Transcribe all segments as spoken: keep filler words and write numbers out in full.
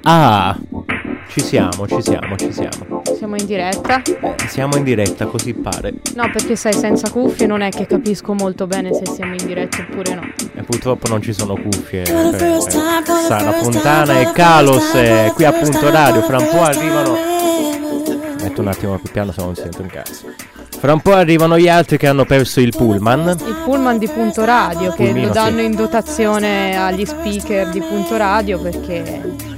Ah, ci siamo, ci siamo, ci siamo. Siamo in diretta? Eh, siamo in diretta, così pare. No, perché sai, senza cuffie non è che capisco molto bene se siamo in diretta oppure no. E purtroppo non ci sono cuffie. Eh, eh, Sara Fontana e Kalos eh, qui a Punto Radio. Fra un po' arrivano. Metto un attimo più piano se non sento in cazzo. Fra un po' arrivano gli altri che hanno perso il pullman. Il pullman di Punto Radio, che Pulmino, lo danno sì. in dotazione agli speaker di Punto Radio perché...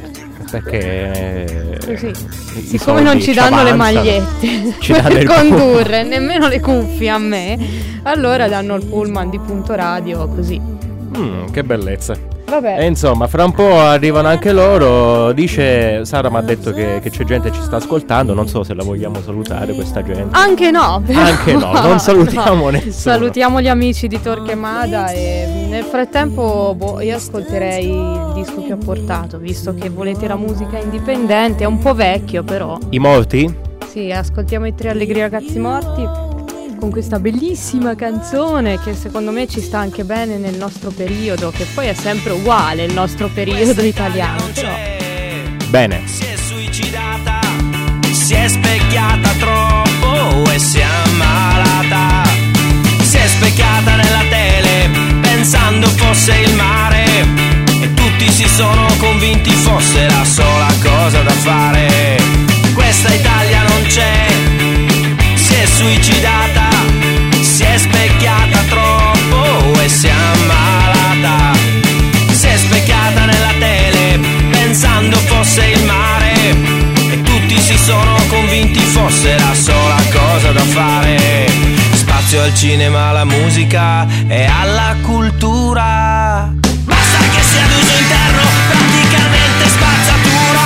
Perché Così. i- i Siccome non soldi ci danno le avanzano. magliette Ci danno per il condurre, nemmeno le cuffie a me, allora danno il pullman di Punto Radio così. Mm, che bellezza. Vabbè. E insomma, fra un po' arrivano anche loro. Dice Sara, mi ha detto che, che c'è gente che ci sta ascoltando. Non so se la vogliamo salutare questa gente. Anche no, però. Anche no, non salutiamo No. nessuno. Salutiamo gli amici di Torquemada e nel frattempo boh, io ascolterei il disco che ho portato, visto che volete la musica indipendente, è un po' vecchio però. I morti? Sì, ascoltiamo i Tre Allegri Ragazzi Morti con questa bellissima canzone che secondo me ci sta anche bene nel nostro periodo, che poi è sempre uguale il nostro periodo italiano, però. Bene. Si è suicidata, si è specchiata troppo e si è ammalata. Si è specchiata nella tele pensando fosse il mare e tutti si sono convinti fosse la sola cosa da fare. Questa Italia non c'è, si è suicidata, si è specchiata troppo e si è ammalata. Si è specchiata nella tele pensando fosse il mare e tutti si sono convinti fosse la sola cosa da fare. Spazio al cinema, alla musica e alla cultura. Basta che sia d'uso interno, praticamente spazzatura.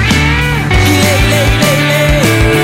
Lei, lei, lei, lei.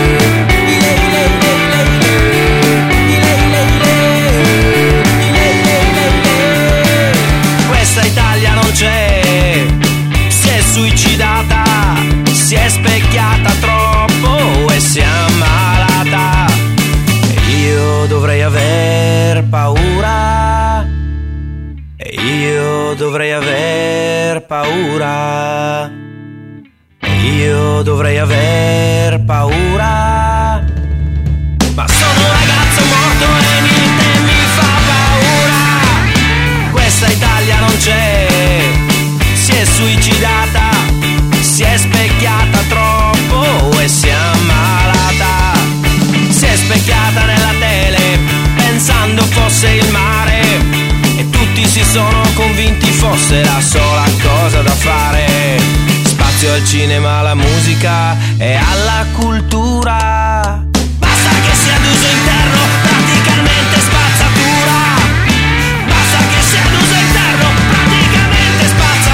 Questa Italia non c'è, si è suicidata, si è specchiata troppo e si è ammalata. E io dovrei aver paura, e io dovrei aver paura, e io dovrei aver paura. Ma sono un ragazzo morto e niente mi fa paura. Questa Italia non c'è, si è suicidata, si è specchiata troppo e si è ammalata. Si è specchiata nella tele pensando fosse il mare e tutti si sono convinti fosse la sola cosa da fare. Spazio al cinema, alla musica e alla cultura. Basta che sia d'uso interno, praticamente spazzatura. Basta che sia d'uso interno, praticamente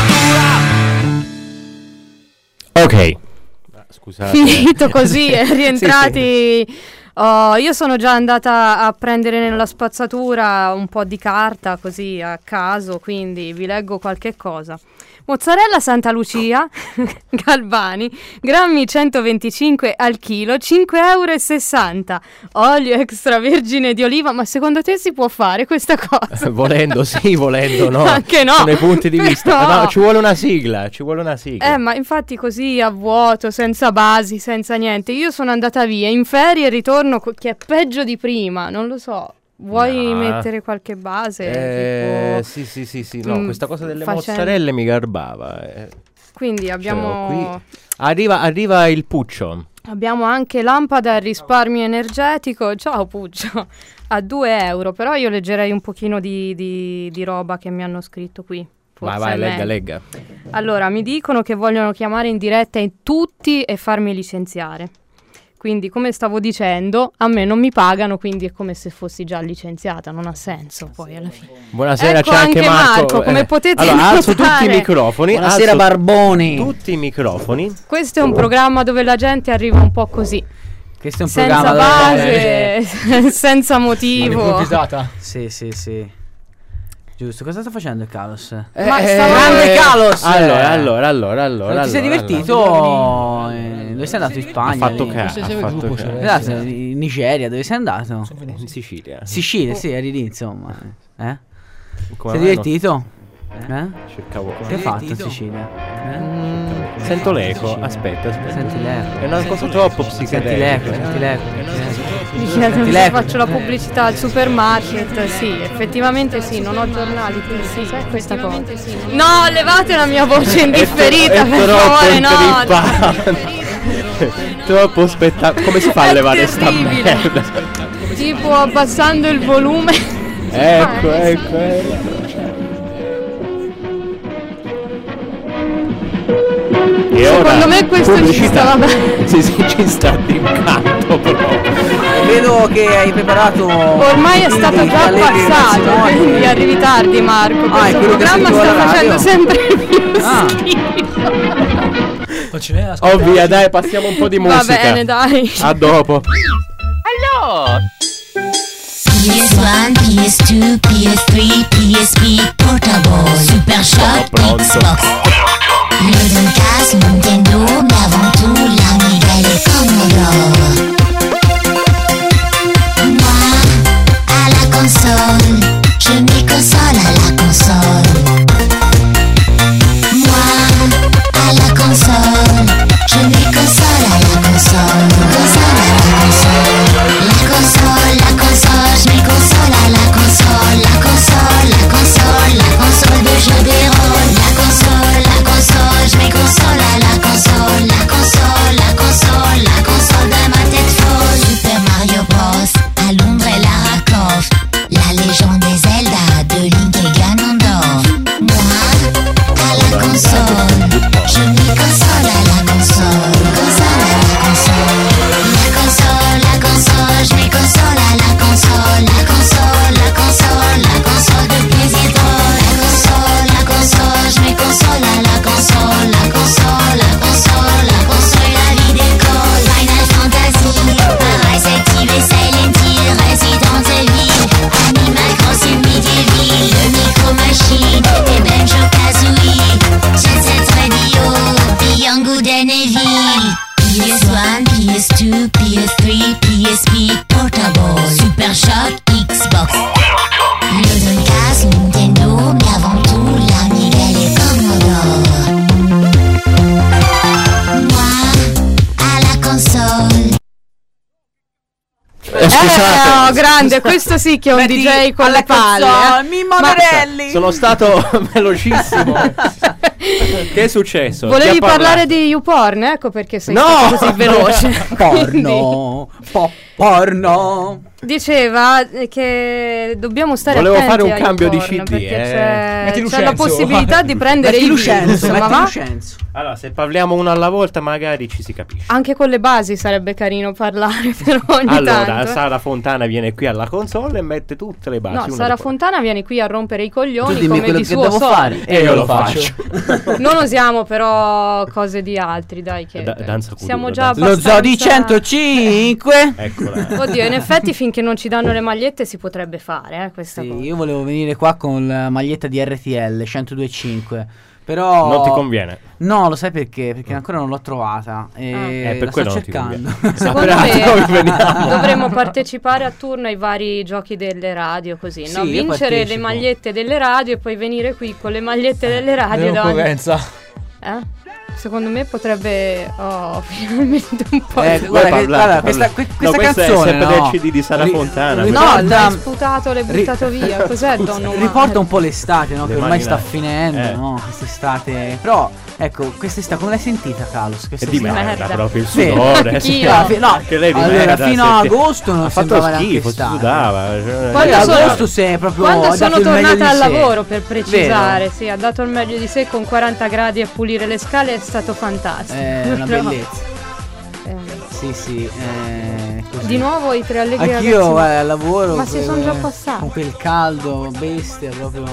spazzatura. Ok. Scusate. Finito così, è rientrati. Sì, Oh, io sono già andata a prendere nella spazzatura un po' di carta così a caso, quindi vi leggo qualche cosa. Mozzarella Santa Lucia Galvani, grammi centoventicinque al chilo, cinque e sessanta euro. Olio extravergine di oliva, ma secondo te si può fare questa cosa? Volendo sì, volendo no. Anche no. Sono i punti di vista. Però- No, ci vuole una sigla, ci vuole una sigla. Eh, ma infatti così a vuoto, senza basi, senza niente. Io sono andata via in ferie e ritorno co- che è peggio di prima, non lo so. Vuoi No. mettere qualche base? Eh, tipo- sì, sì, sì, sì. No, Mm, questa cosa delle facendo- mozzarelle mi garbava. eh. Quindi Ce abbiamo, l'ho qui. Arriva, arriva il Puccio. abbiamo anche lampada a risparmio energetico. Ciao Puccio, a due euro. Però io leggerei un pochino di, di, di roba che mi hanno scritto qui. Vai, Forse vai, è legga, meglio. legga. Allora, mi dicono che vogliono chiamare in diretta in tutti e farmi licenziare. Quindi, come stavo dicendo, a me non mi pagano, quindi è come se fossi già licenziata, non ha senso poi alla fine. Buonasera, Ecco c'è anche, anche Marco. Marco, come potete allora, alzo tutti notare. i microfoni. Buonasera alzo Barboni. Tutti i microfoni. Questo è un programma dove la gente arriva un po' così, Questo è un senza programma dove- base, senza motivo. Improvvisata. Sì, sì, sì. Giusto, cosa sta facendo il Kalos? Eh, Ma eh, stavo- Grande Kalos! Allora, allora, allora, allora. Non ti sei allora, divertito? allora. Eh, Dove sei andato in Ha Spagna? fatto lì? ca- Se ha segue il fatto gruppo, ca- c'è- Esatto, in Nigeria, dove sei andato? In Sicilia. Sicilia, sì, eri lì, insomma. Eh? Come Sei mai divertito? Eh? non- Cercavo Che hai fatto in Sicilia? Eh? Mm, Sei sento l'eco. Aspetta, aspetta. Senti l'eco. È una cosa troppo psichedelica. Senti l'eco, senti l'eco. Mi chiedono se l'eco. faccio la pubblicità al supermarket. Sì, effettivamente sì, non ho giornali, quindi sì, sai questa cosa. No, levate la mia voce indifferita, È, per troppo favore, no. intrippante. Troppo spettacolo. Come si fa a levare sta terribile. merda? Tipo abbassando il volume. Ecco, Ah, ecco, ecco. E Secondo ora, me questo ci pubblicità. sta, vabbè. Sì, sì, ci sta d'incanto proprio. Vedo che hai preparato. Ormai è stato già passato, quindi arrivi tardi Marco. Ah, è Questo quello che programma sentivo sta alla facendo radio? sempre più Ah. schifo. Non ce n'è, ascolta. Oh via, dai, passiamo un po' di musica. Va bene, dai. A dopo. P S one, P S two, P S three, P S P, Portable, Super Shot, pronto. Xbox. Le Dreamcast, Nintendo, mais avant tout l'Amiga et le Commodore. Moi, à la console, je mets console à la console. Moi, à la console, je mets console à la console. Console à la console. La console, la console, je mets console à la console. La console, la console, la console de jeux des rôles. La console, la console, je mets console à la console. La console, la console, la console de ma tête folle. Super Mario Bros, à Londres et Lara Croft. La légende des Zelda, de Link et Ganondorf. Moi, à la console, je mets console à la console. Console à la console. La console, la console, je mets console à la console. La console, la console, la console de plaisir drôle. La console, la console, je mets console à la console. La console, la console, la console, la vie d'école. Final Fantasy, Rise Active et Silent Hill, Resident Evil, Animal Crossing Medieval, le Micro Machine et Banjo Kazooie, Jet Set Radio, Beyond Good and Evil. P S one, P S two, P S three, P S P, Portable, Super Shock, Xbox. Le Dreamcast, Nintendo, mais avant tout l'Amiga et le Commodore. Moi, à la console. Eh, scusate. Eh, no, grande, questo sì che è un Metti D J con alla le palle. console, eh. Mimmo Ma- Dorelli. Sono stato velocissimo. Che è successo? Chi Volevi ha parlato? parlare di YouPorn, ecco perché sei No! stato così veloce. Quindi, Porno, po- porno. diceva eh, che dobbiamo stare Volevo attenti fare un a cambio di YouPorn, C D, perché eh. c'è, Metti c'è la Lucenzo. possibilità di prendere Metti i virus, Lucenzo, ma metti va? Lucenzo. Allora, se parliamo uno alla volta magari ci si capisce. Anche con le basi sarebbe carino parlare, però ogni Allora, tanto. Sara Fontana viene qui alla console e mette tutte le basi. No, una Sara dopo Fontana viene qui a rompere i Tu coglioni dimmi come quello di che suo devo solito. fare e io lo faccio. Non usiamo però cose di altri, dai che Da- danza kuduro, siamo già danza- Lo abbastanza... zoo di centocinque. Eccola. Oddio, in effetti finché non ci danno le magliette si potrebbe fare, eh, questa Sì, cosa. io volevo venire qua con la maglietta di R T L centodue virgola cinque. Però Non ti conviene. No, lo sai perché? Perché ancora non l'ho trovata e Ah. Eh, per la quello sto non ti cercando. conviene. Secondo Saprai dove me veniamo. dovremmo partecipare a turno ai vari giochi delle radio così, Sì, no? io Vincere le partecipo. magliette delle radio e poi venire qui con le magliette delle radio davanti. Concorrenza. Eh? Secondo me potrebbe oh, finalmente un po' Eh, di... guarda, che- parlate, guarda, parlate. questa, que- No, questa questa è canzone sempre no? del C D di Sara Fontana. No, ricorda- l'hai sputato, l'hai ri- buttato via. Cos'è il Don Omar? Riporta un po' l'estate, no? Le Che ormai sta marinare. finendo, Eh. no? Quest'estate. Però, ecco, quest'estate come l'hai sentita, Carlos? È Quest'estate? di merda, merda. proprio il Vero. sudore. Anch'io. Ah, fi- no, Anche lei di allora, merda, fino a sì, sì. agosto non Ha fatto sembrava neanche schifo, si estate. sudava. cioè, Quando Poi sono- agosto si è proprio Quando ha dato sono il meglio tornata di al sé. lavoro, per precisare, Vero? sì, ha dato il meglio di sé con quaranta gradi e pulire le scale, è stato fantastico. È una Però, bellezza. eh, Sì, sì. eh, così. Di nuovo i tre allegri Anch'io ragazzi. guarda, al lavoro Ma si que- sono già passati. con quel caldo, bestia, proprio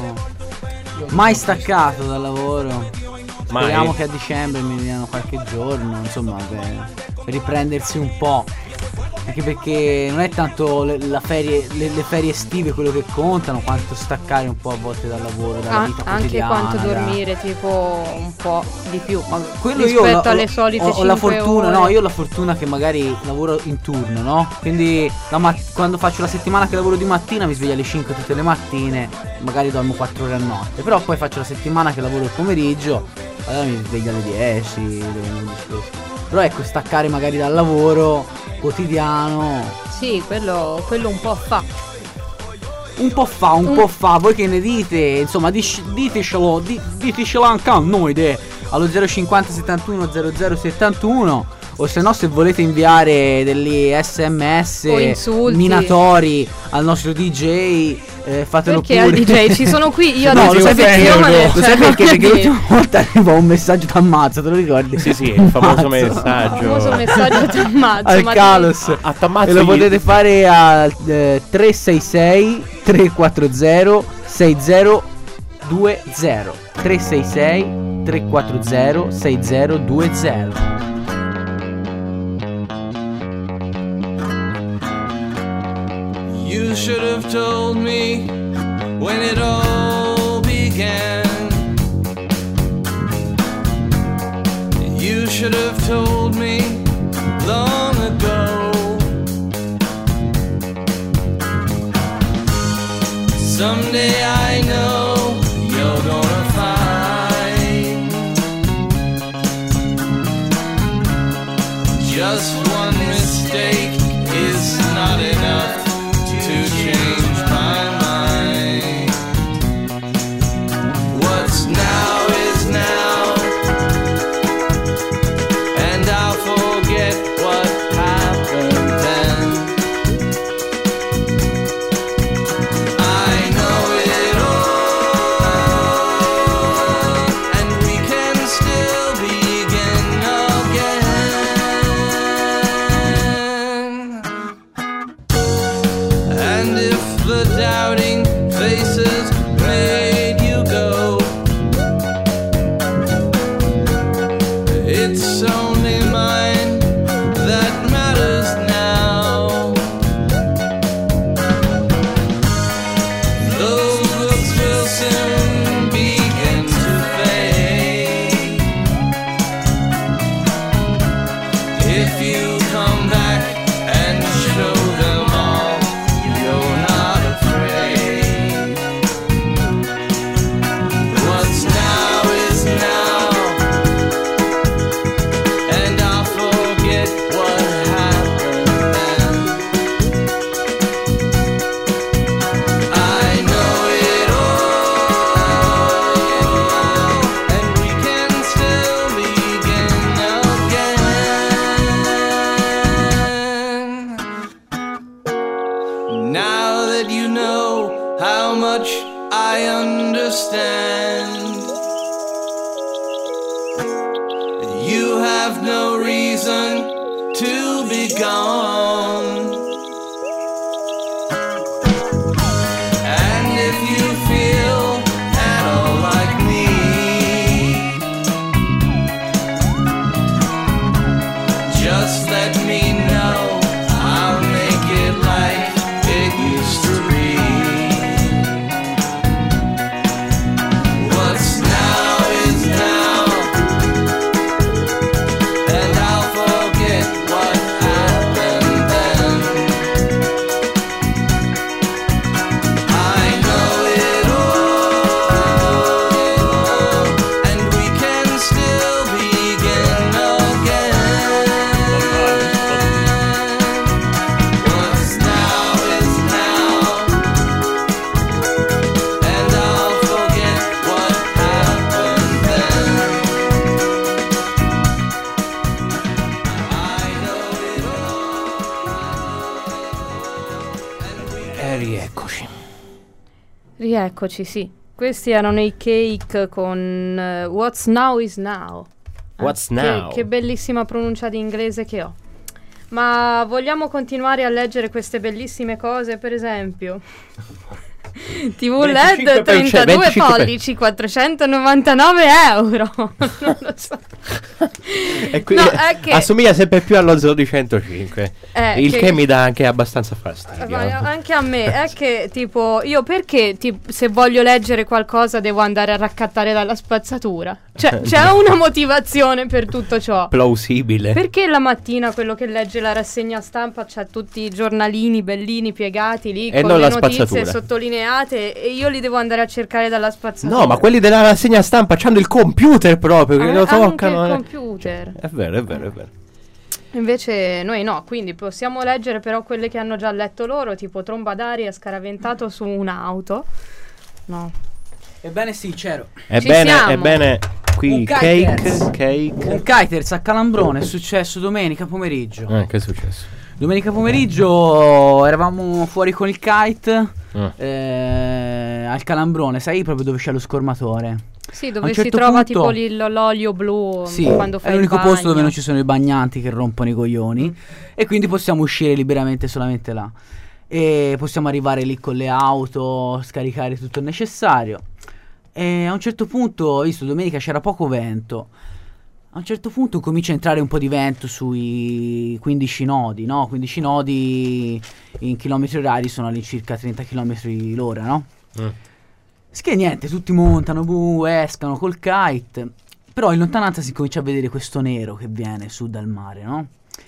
mai staccato dal lavoro. Mai. Speriamo che a dicembre mi diano qualche giorno, insomma, per, per riprendersi un po'. Anche perché non è tanto le, la ferie, le, le ferie estive quello che contano, quanto staccare un po' a volte dal lavoro, dalla Ah, vita anche quotidiana. quanto da- dormire, tipo un po' di più. Ma quello io rispetto ho- alle ho- solite ho, ho la cinque fortuna, ore. no, io ho la fortuna che magari lavoro in turno, no? Quindi la mat- quando faccio la settimana che lavoro di mattina mi sveglio alle cinque tutte le mattine, magari dormo quattro ore a notte. Però poi faccio la settimana che lavoro il pomeriggio, allora mi sveglio alle dieci, undici. Però ecco, staccare magari dal lavoro quotidiano Sì, quello, quello un po' fa. un po' fa, un Un- po' fa. Voi che ne dite? Insomma, dis- ditecelo, di- ditecelo anche a noi de, allo zero cinquanta settantuno zero zero settantuno. O se no, se volete inviare degli sms O insulti. minatori al nostro D J, eh, fatelo Perché pure. al D J ci sono qui io No, a lo sai perché? disposizione, Lo sai cioè, perché? Perché voglio dire, l'ultima volta arrivò un messaggio t'ammazzo, te lo ricordi? Sì, sì, il famoso Ammazzo. messaggio. il famoso messaggio ti ammazzo, Al ma Calos. A t'ammazzo E lo gli- potete fare al eh, tre sei sei tre quattro zero sei zero due zero tre sei sei tre quattro zero sei zero due zero. You should have told me when it all began. You should have told me long ago. Someday I know you're gonna find just one mistake is not enough to change my mind. What's now is now, and I'll forget what happened then. I know it all, and we can still begin again. And if the doubting faces made you go, it's only mine that matters now. Those looks will soon begin to fade if you come back and show them all you're not afraid. What's now is now, and I'll forget what happened then. I know it all, and we can still begin again. Now that you know how much I understand, you have no reason to be gone. And if you feel at all like me, just let me know. I'll make it like it used to be. What's now is now, and I'll forget what happened then. I know it all, and we can still begin again. What's now is now, and I'll forget what happened then. I know it all, and we E rieccoci. Rieccoci, sì. Questi erano i Cake con eh, What's Now is Now. Eh, What's che- now? Che bellissima pronuncia di inglese che ho. Ma vogliamo continuare a leggere queste bellissime cose, per esempio? tivù L E D venticinque per cento, trentadue venticinque per- pollici, quattrocentonovantanove euro. Non lo so. E qui No, è che- assomiglia sempre più allo Zoodi centocinque. Eh, il che- che... mi dà anche abbastanza fastidio. Ma anche a me è che tipo io perché tipo, se voglio leggere qualcosa devo andare a raccattare dalla spazzatura? Cioè c'è una motivazione per tutto ciò. Plausibile. Perché la mattina quello che legge la rassegna stampa c'ha tutti i giornalini bellini piegati lì E con non le la notizie spazzatura. sottolineate inviate e io li devo andare a cercare dalla spazzatura. No, ma quelli della rassegna stampa c'hanno il computer proprio, che Ah, lo anche toccano. il eh. computer. È vero, è vero, è vero. Invece noi no, quindi possiamo leggere però quelle che hanno già letto loro, tipo tromba d'aria scaraventato su un'auto. No. Ebbene sì, c'ero. Ebbene, siamo. ebbene, qui Un cake, kiters. cake. Un kiters a Calambrone è successo domenica pomeriggio. Eh, che è successo? Domenica pomeriggio eravamo fuori con il kite Ah. eh, al Calambrone, sai proprio dove c'è lo scormatore? Sì, A dove un si certo trova punto- tipo lì l- l'olio blu Sì, quando è fai l'unico il bagno. posto dove non ci sono i bagnanti che rompono i coglioni e quindi possiamo uscire liberamente solamente là. E possiamo arrivare lì con le auto, scaricare tutto il necessario. E a un certo punto, ho visto domenica c'era poco vento. A un certo punto comincia a entrare un po' di vento sui quindici nodi, no? quindici nodi in chilometri orari sono all'incirca trenta chilometri l'ora, no? Mm. Che niente, tutti montano, bu, escano col kite. Però in lontananza si comincia a vedere questo nero che viene su dal mare, no?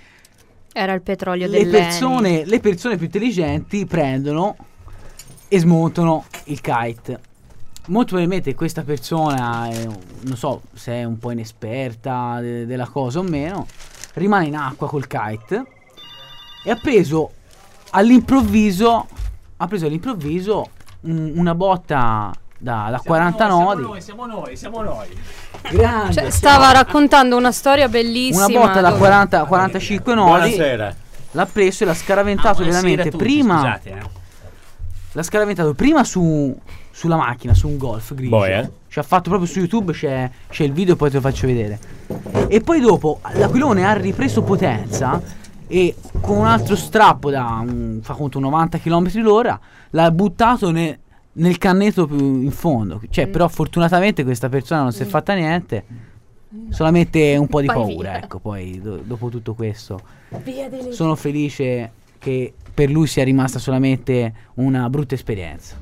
Era il petrolio Le dell'Eni. persone, le persone più intelligenti prendono e smontano il kite. Molto probabilmente questa persona, è, non so se è un po' inesperta de- della cosa o meno, rimane in acqua col kite e ha preso all'improvviso, ha preso all'improvviso un- una botta da, da quaranta nodi. Siamo noi, siamo noi. Grande, Cioè, stava raccontando una storia bellissima. una botta da dove- quaranta quarantacinque nodi. Buonasera. L'ha preso e l'ha scaraventato veramente prima. Scusate, eh. L'ha scaraventato prima su sulla macchina, su un Golf grigio. Boh, eh. Ci ha fatto proprio su YouTube, c'è, c'è il video, poi te lo faccio vedere. E poi dopo l'aquilone ha ripreso potenza e con un altro strappo da un, fa conto novanta chilometri l'ora l'ha buttato ne- nel canneto più in fondo. Cioè, però fortunatamente questa persona non si è fatta niente. Solamente un po' di Vai paura, via. ecco. Poi do- dopo tutto questo Via di lì. sono felice che per lui sia rimasta solamente una brutta esperienza.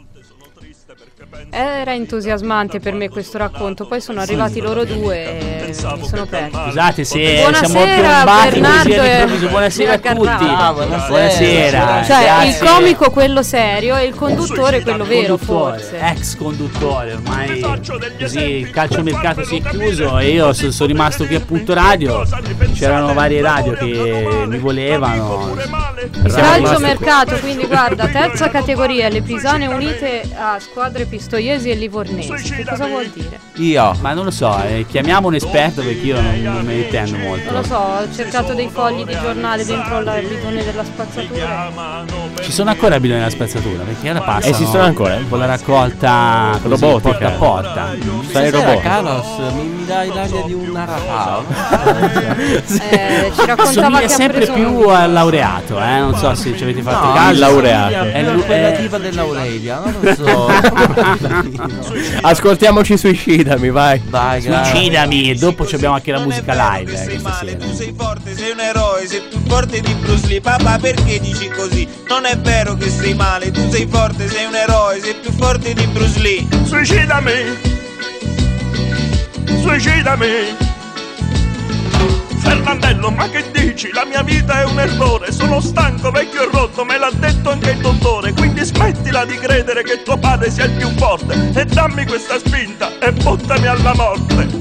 Era entusiasmante per me questo racconto, poi sono arrivati loro due e mi sono persi. Scusate se Buonasera, siamo piombati Bernardo così e- all'improvviso. Buonasera a e tutti. Carrara. buonasera. buonasera. Cioè, Grazie. il comico quello serio e il conduttore quello vero, Conduttore, forse. ex conduttore, ormai così il calciomercato si è chiuso e io so- sono rimasto qui a Punto Radio. C'erano varie radio che mi volevano. Calciomercato, quindi guarda, terza categoria, le Pisane unite a squadre pistoiesi e livornesi. Che cosa vuol dire? Io, ma non lo so, eh, chiamiamo un esperto perché io non, non me ne intendo molto. Non lo so, ho cercato dei fogli di giornale dentro il bidone della spazzatura. Ci sono ancora bisogno della spazzatura perché ora passano. Esistono ancora, eh? Con la raccolta così, Robotica. porta a porta. Sai il Stasera, robot. Carlos, mi, mi dai l'aria di un narratore? Eh, ci raccontava Assomiglia che ha sempre preso più un- al laureato, eh? Non so se ci avete fatto No, caso. il laureato. È È lu- quella è- tipa dell'Aurelia, non lo so. Ascoltiamoci Suicidami, vai. Dai, grazie. Suicidami, e dopo ci abbiamo anche la musica live eh, questa male, sera. tu sei forte, sei un eroe, sei più forte di Bruce Lee. Papà, perché dici così? Non è vero che sei male, tu sei forte, sei un eroe, sei più forte di Bruce Lee. Suicidami, suicidami. Fernandello, ma che dici? La mia vita è un errore, sono stanco, vecchio e rotto, me l'ha detto anche il dottore. Quindi smettila di credere che tuo padre sia il più forte e dammi questa spinta e buttami alla morte.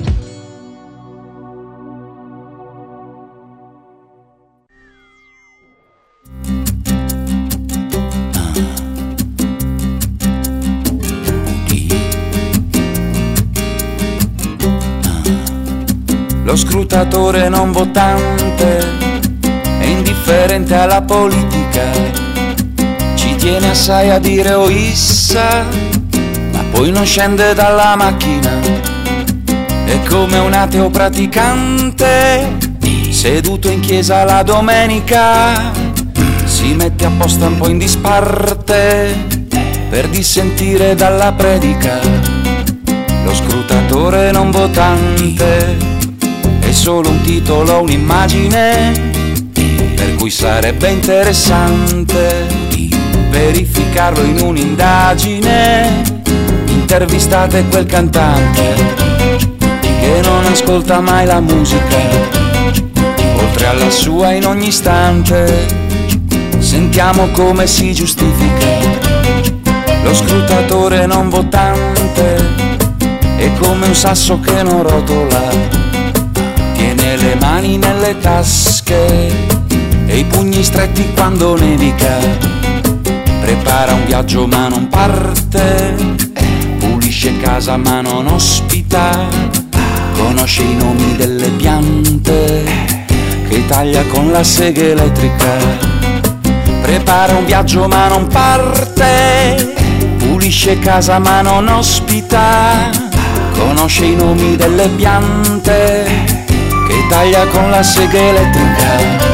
Lo scrutatore non votante è indifferente alla politica, ci tiene assai a dire o issa, ma poi non scende dalla macchina. È come un ateo praticante seduto in chiesa la domenica, si mette apposta un po' in disparte per dissentire dalla predica. Lo scrutatore non votante è solo un titolo, un'immagine, per cui sarebbe interessante verificarlo in un'indagine. Intervistate quel cantante che non ascolta mai la musica, oltre alla sua in ogni istante. Sentiamo come si giustifica. Lo scrutatore non votante è come un sasso che non rotola, tiene le mani nelle tasche e i pugni stretti quando nevica, prepara un viaggio ma non parte, pulisce casa ma non ospita, conosce i nomi delle piante che taglia con la sega elettrica, prepara un viaggio ma non parte, pulisce casa ma non ospita, conosce i nomi delle piante che taglia con la sega elettrica.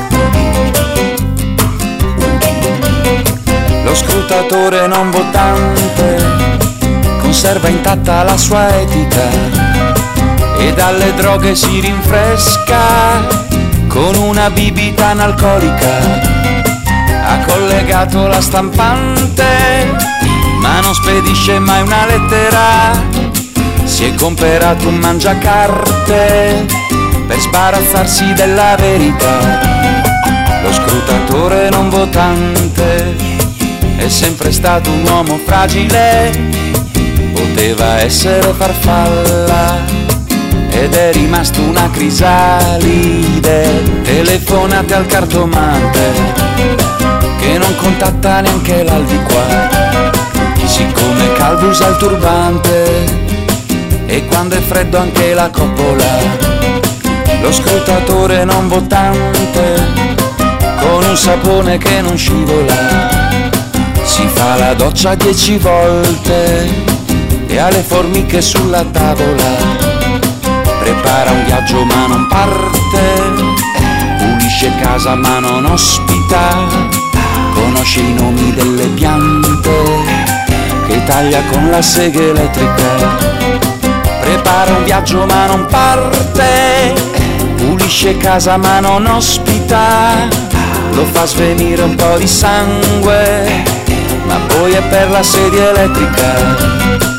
Lo scrutatore non votante conserva intatta la sua etica e dalle droghe si rinfresca con una bibita analcolica. Ha collegato la stampante ma non spedisce mai una lettera, si è comperato un mangiacarte per sbarazzarsi della verità. Lo scrutatore non votante è sempre stato un uomo fragile, poteva essere farfalla ed è rimasto una crisalide. Telefonate al cartomante che non contatta neanche l'aldilà, chi siccome calvo usa il turbante e quando è freddo anche la coppola. Lo scrutatore non votante con un sapone che non scivola, si fa la doccia dieci volte e ha le formiche sulla tavola, prepara un viaggio ma non parte, pulisce casa ma non ospita, conosce i nomi delle piante che taglia con la sega elettrica, prepara un viaggio ma non parte, pulisce casa ma non ospita, lo fa svenire un po' di sangue, ma poi è per la sedia elettrica.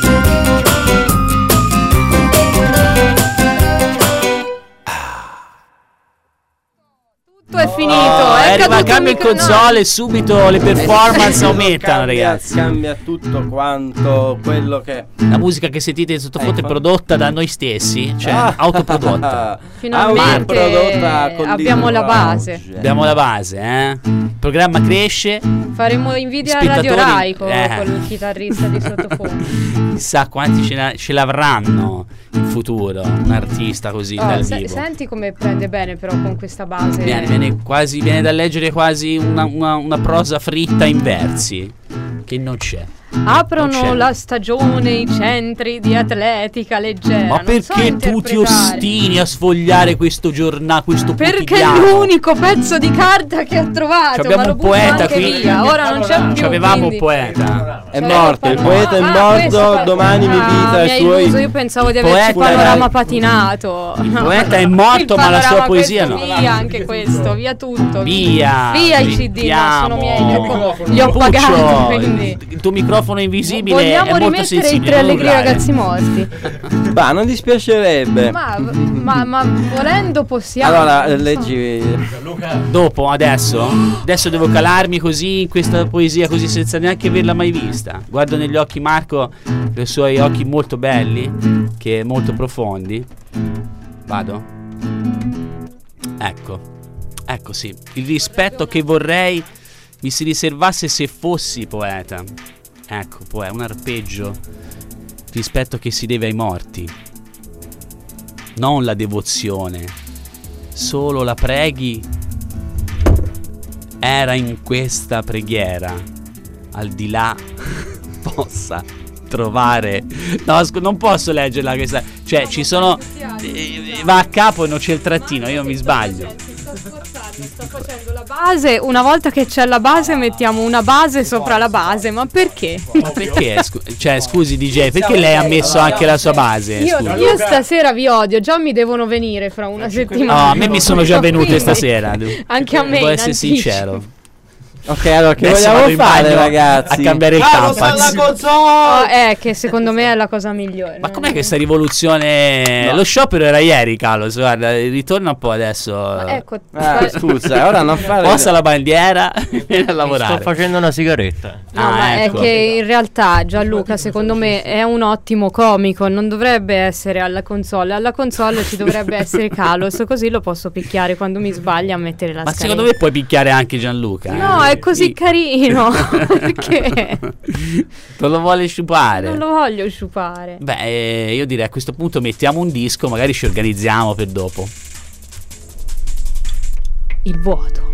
Tutto è finito. Oh, è arriva caduto cambia il il micro- console e subito le performance aumentano, Cambia- ragazzi. Cambia tutto quanto quello che La musica che sentite in sottofondo Ecco. è prodotta da noi stessi, cioè Ah. autoprodotta. Finalmente Autoprodotta con abbiamo la Dino base. Rauge. Abbiamo la base, eh. Il programma cresce, Faremo invidia a Radio Spettatori- Rai con, eh. con il chitarrista di sottofondo. chissà quanti ce, la- ce l'avranno in futuro, un artista così Oh, dal se- vivo. senti come prende bene però con questa base. Viene, viene quasi, viene da leggere quasi una, una- una prosa fritta in versi, che non c'è. Aprono Non c'è. la stagione i centri di atletica leggera. Ma non perché so tu ti interpretare. ostini a sfogliare questo giornale, questo Perché è quotidiano? l'unico pezzo di carta che ho trovato. Ci abbiamo ma lo un butto poeta anche qui. via. Ora non c'è più. Ci avevamo quindi- un poeta. è Cioè, morto, il panorama- poeta è Ah, questo morto, pa- domani mi ah, vita mi i hai suoi illuso, io pensavo di Il averci poeta- panorama patinato. Il poeta è morto, Il ma la sua panorama poesia questo, no. Via anche questo, via tutto. Via, Via i C D, no, sono miei. li ho- Li ho Puccio, pagati, quindi. il, il tuo microfono invisibile Vogliamo è molto rimettere i sensibile. tre non allegri urlare. ragazzi morti. Bah, non dispiacerebbe. Ma, ma, ma volendo possiamo. Allora, eh, non so. leggi. Dopo, adesso? Adesso devo calarmi così in questa poesia così senza neanche averla mai vista. Guardo negli occhi Marco, i suoi occhi molto belli, che molto profondi. Vado? Ecco. Ecco sì. Il rispetto che vorrei mi si riservasse se fossi poeta. Ecco, poi un arpeggio. Rispetto che si deve ai morti. Non la devozione. Solo la preghi. Era in questa preghiera, al di là, possa trovare. No, scu- non posso leggerla questa. Cioè, ci sono. eh, Va a capo e non c'è il trattino, io mi sbaglio. Sto facendo la base. Una volta che c'è la base, mettiamo una base sopra la base. Ma perché? Ma perché? Scu- cioè, scusi, D J, perché lei ha messo anche la sua base? Io, Scusi. io stasera vi odio. Già mi devono venire fra una settimana. No, a me mi sono già venute Quindi, stasera. Anche a me. Devo essere in anticipo. sincero. Ok, allora che Adesso vogliamo vado in fare, bagno ragazzi? a cambiare il Carlos Tampax. alla console! Oh, eh, che secondo me è la cosa migliore. Ma com'è questa rivoluzione? No. Lo sciopero era ieri, Carlos. Guarda, ritorna un po' adesso. Ecco, Ah, scusa, ora non fare... Posa la bandiera e vieni a lavorare. Sto facendo una sigaretta. no, Ah, ma ecco. è che in realtà Gianluca secondo me è un ottimo comico, non dovrebbe essere alla console, alla console ci dovrebbe essere Carlos, così lo posso picchiare quando mi sbaglia a mettere la Ma scaletta. secondo me puoi picchiare anche Gianluca? No, eh? è così Sì. carino. Perché? Non lo vuole sciupare. Non lo voglio sciupare. Beh, eh, io direi a questo punto mettiamo un disco, magari ci organizziamo per dopo. Il vuoto.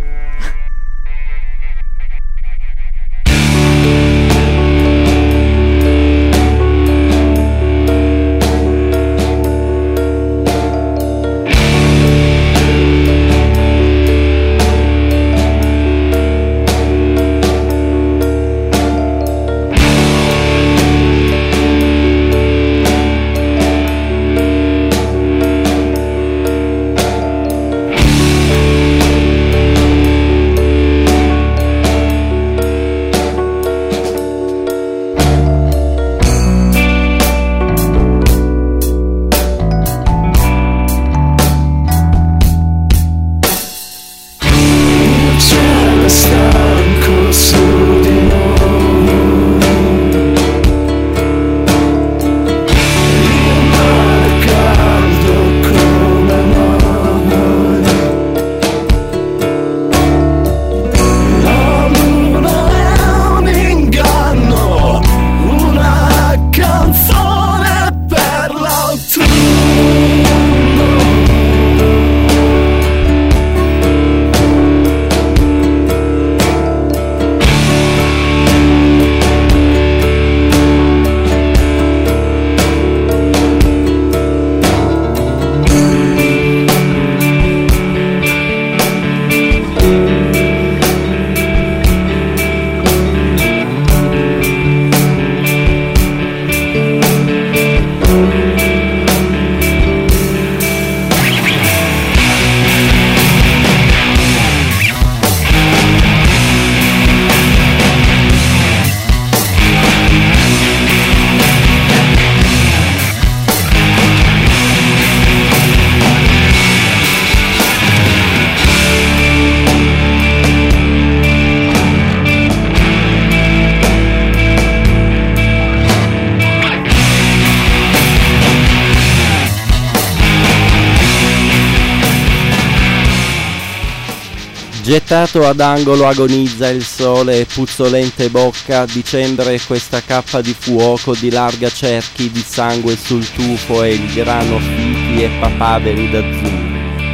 Gettato ad angolo agonizza il sole, puzzolente bocca, dicembre questa cappa di fuoco dilarga cerchi di sangue sul tufo e il grano fichi e papaveri d'azzurro.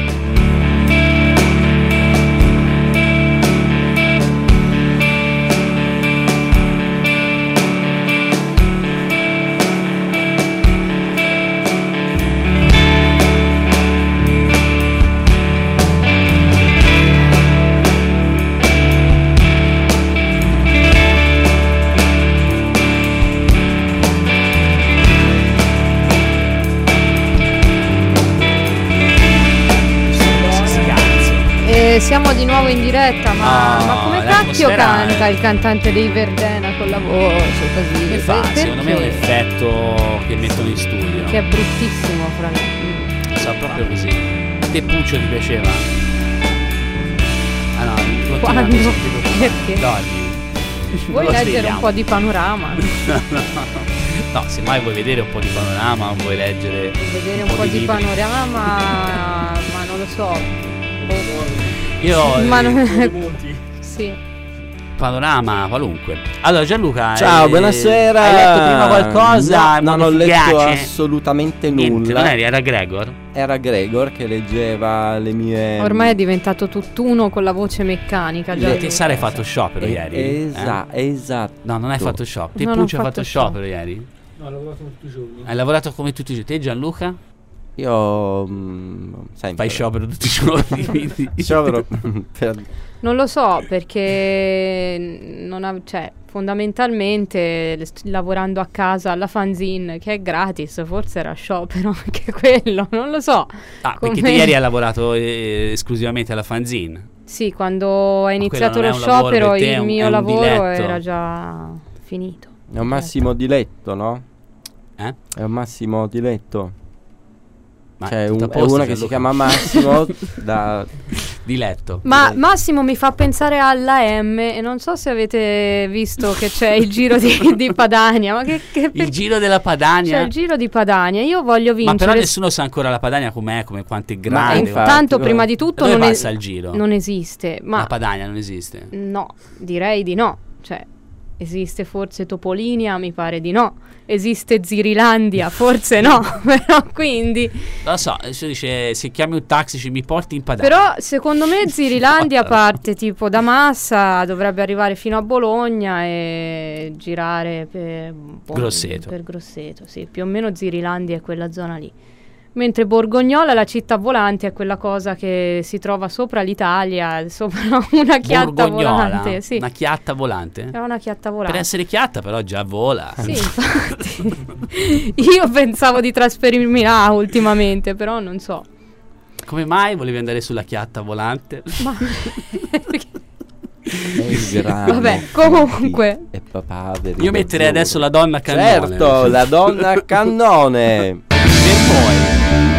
Siamo di nuovo in diretta, ma, No, ma come cacchio l'atmosfera canta è- il cantante dei Verdena con la voce così? Come fa? Per- Secondo me è un perché? effetto che mettono in studio. Che è bruttissimo, fra me. Sa proprio così. A te Puccio ti piaceva? Ah no, continua Quando? così, tipo- Perché? Dormi. Vuoi Lo leggere svegliamo. un po' di panorama? No, se mai vuoi vedere un po' di panorama, vuoi leggere Vedere un po' di libri. panorama, ma non lo so. Io Ma eh, non... Sì. panorama qualunque. Allora Gianluca, Ciao, eh, buonasera. Hai letto prima qualcosa? No, in non ho modo letto efficace? assolutamente Niente, nulla. non eri, era Gregor? Era Gregor che leggeva le mie... Ormai è diventato tutt'uno con la voce meccanica. Le- Già. Te Sara hai fatto sciopero Eh, ieri? eh? Esa- esatto. No, non hai fatto sciopero. Te Non ho Puccio hai fatto fatto sciopero ieri? No, ho lavorato tutti i giorni. Hai lavorato come tutti i giorni. Te Gianluca? Io mm, sempre. Fai sciopero tutti i giorni, quindi. Sciopero per... Non lo so perché non ha- cioè, fondamentalmente le st- lavorando a casa alla fanzine che è gratis, forse era sciopero anche quello, non lo so. Ah, perché Come- te ieri hai lavorato eh, esclusivamente alla fanzine. Sì, quando è iniziato quello lo non è un lavoro sciopero per te, è il un- mio è un lavoro diletto. era già finito. È un massimo diletto, no? Eh? È un massimo diletto. Ma Cioè, tutto un- a è posto, una che si Gianluca? chiama Massimo da... Diletto. Ma Massimo mi fa pensare alla M e non so se avete visto che c'è il giro di, di Padania. Ma che, che Il giro della Padania. C'è il giro di Padania. Io voglio Ma vincere. però nessuno sa ancora la Padania com'è, come quanto è Ma grande. infatti, intanto, come- prima di tutto, Dove non, passa es- il giro? non esiste. Ma La Padania non esiste. no, direi di no. Cioè, esiste forse Topolinia? Mi pare di no. Esiste Zirilandia? Forse no. Però quindi. Non lo so, si dice se chiami un taxi ci mi porti in Padania. Però secondo me Zirilandia parte tipo da Massa, dovrebbe arrivare fino a Bologna e girare per boh, Grosseto. Per Grosseto, sì, più o meno Zirilandia è quella zona lì. Mentre Borgognola, la città volante, è quella cosa che si trova sopra l'Italia, sopra una chiatta Borgognola, volante. Sì, una chiatta volante. è una chiatta Per volante. essere chiatta però già vola. Sì, infatti. Io pensavo di trasferirmi là ultimamente, però non so. Come mai volevi andare sulla chiatta volante? Ma È il grano, Vabbè, comunque. E papaveri. Io metterei adesso la donna cannone. Certo, la donna a cannone. Per poi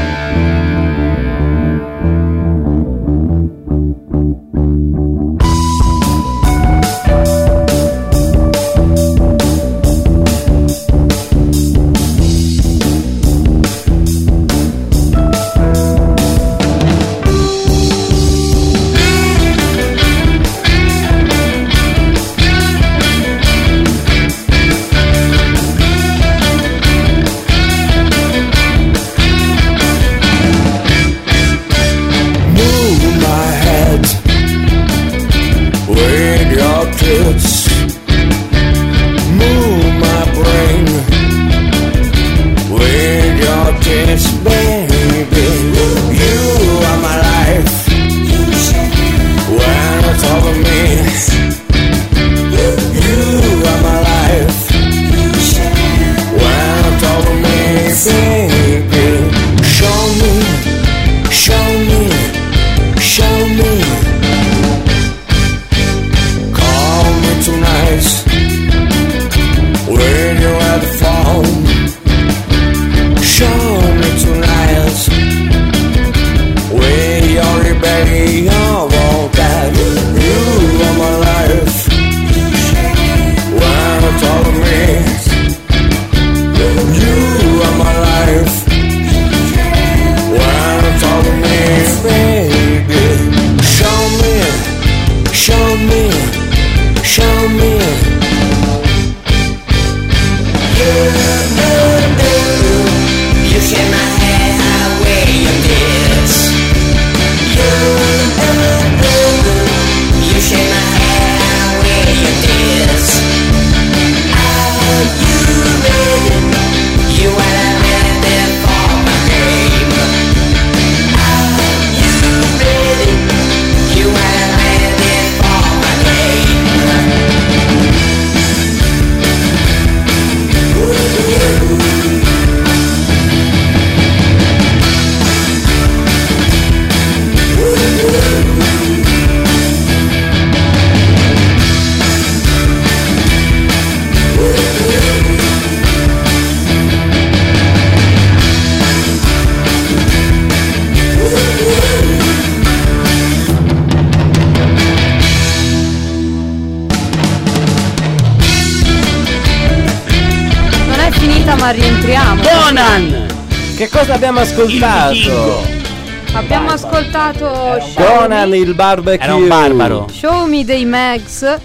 ma rientriamo. Conan! Che cosa abbiamo ascoltato? Abbiamo ascoltato Conan il barbecue. Era un barbaro. Show Me dei Mags,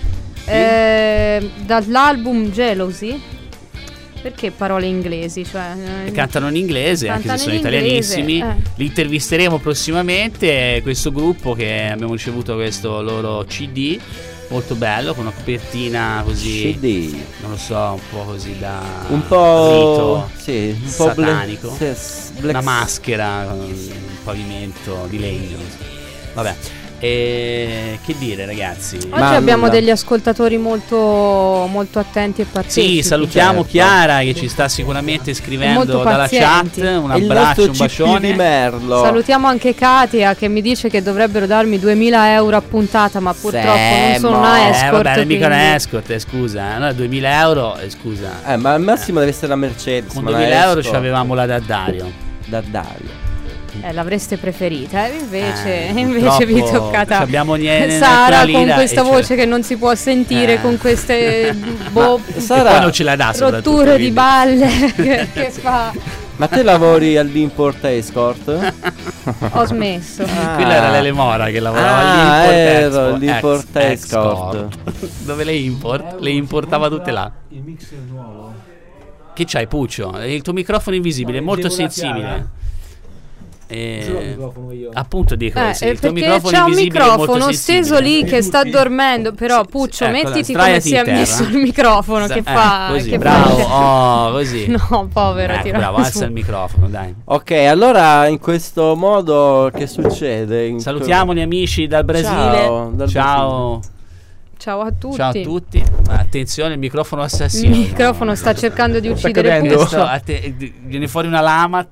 eh, dall'album Jealousy. Perché parole inglesi? Cioè, eh, Cantano in inglese, anche se Cantano sono in inglese, italianissimi. eh. Li intervisteremo prossimamente. Questo gruppo che abbiamo ricevuto questo loro C D molto bello, con una copertina così, C D. non lo so, un po' così da Un po' rito sì, un po' bla- satanico. sì, s- black- Una maschera con un pavimento di legno. Vabbè. E che dire, ragazzi? Oggi Manda. abbiamo degli ascoltatori molto, molto attenti e partecipi. Sì, salutiamo certo. Chiara che ci sta sicuramente scrivendo Molto dalla pazienti. chat. Un E il abbraccio, nostro un C P bacione. di Merlo. Salutiamo anche Katia che mi dice che dovrebbero darmi duemila euro a puntata, ma purtroppo non sono una Eh escort. vabbè, mica quindi- una escort, eh, scusa. Allora duemila euro, eh, scusa. Eh, ma al massimo deve essere la Mercedes. Con ma la duemila euro escort- ci avevamo la da Dario. Da Dario. Eh, l'avreste preferita, eh, invece, Eh, invece vi è purtroppo toccata ci abbiamo niente- Sara neanche con una lira questa e voce cioè- che non si può sentire, Eh. con queste boh, Sara, E poi non ce la dà soprattutto, rotture di quindi. balle che, che fa. ma te lavori all'import escort? Ho smesso. Ah. Quella era Lele Mora che lavorava Ah, all'import ero Export, l'import ex- escort. Export. Dove le import? Le importava tutte là. Il mix è nuovo. Che c'hai, Puccio? Il tuo microfono invisibile è No, molto devo la sensibile. chiara. Eh, Ce l'ho il microfono io. appunto dico, Eh, sì, eh, il tuo perché microfono c'è un invisibile è molto microfono sensibile. steso lì che sta dormendo, però Puccio, ecco, mettiti sdraiati come si in è terra. messo il microfono che Eh, fa così, che bravo, fa- oh, così. No, povero, Ecco, tirato bravo, su. alza il microfono, dai. Ok, allora in questo modo che succede? In Salutiamo gli amici dal Brasile. Ciao, dal Ciao. Ciao a tutti. Ciao a tutti. Ma attenzione, il microfono Il assassino. microfono sta cercando di uccidere cadendo. Puccio. Questo, a te- viene fuori una lama.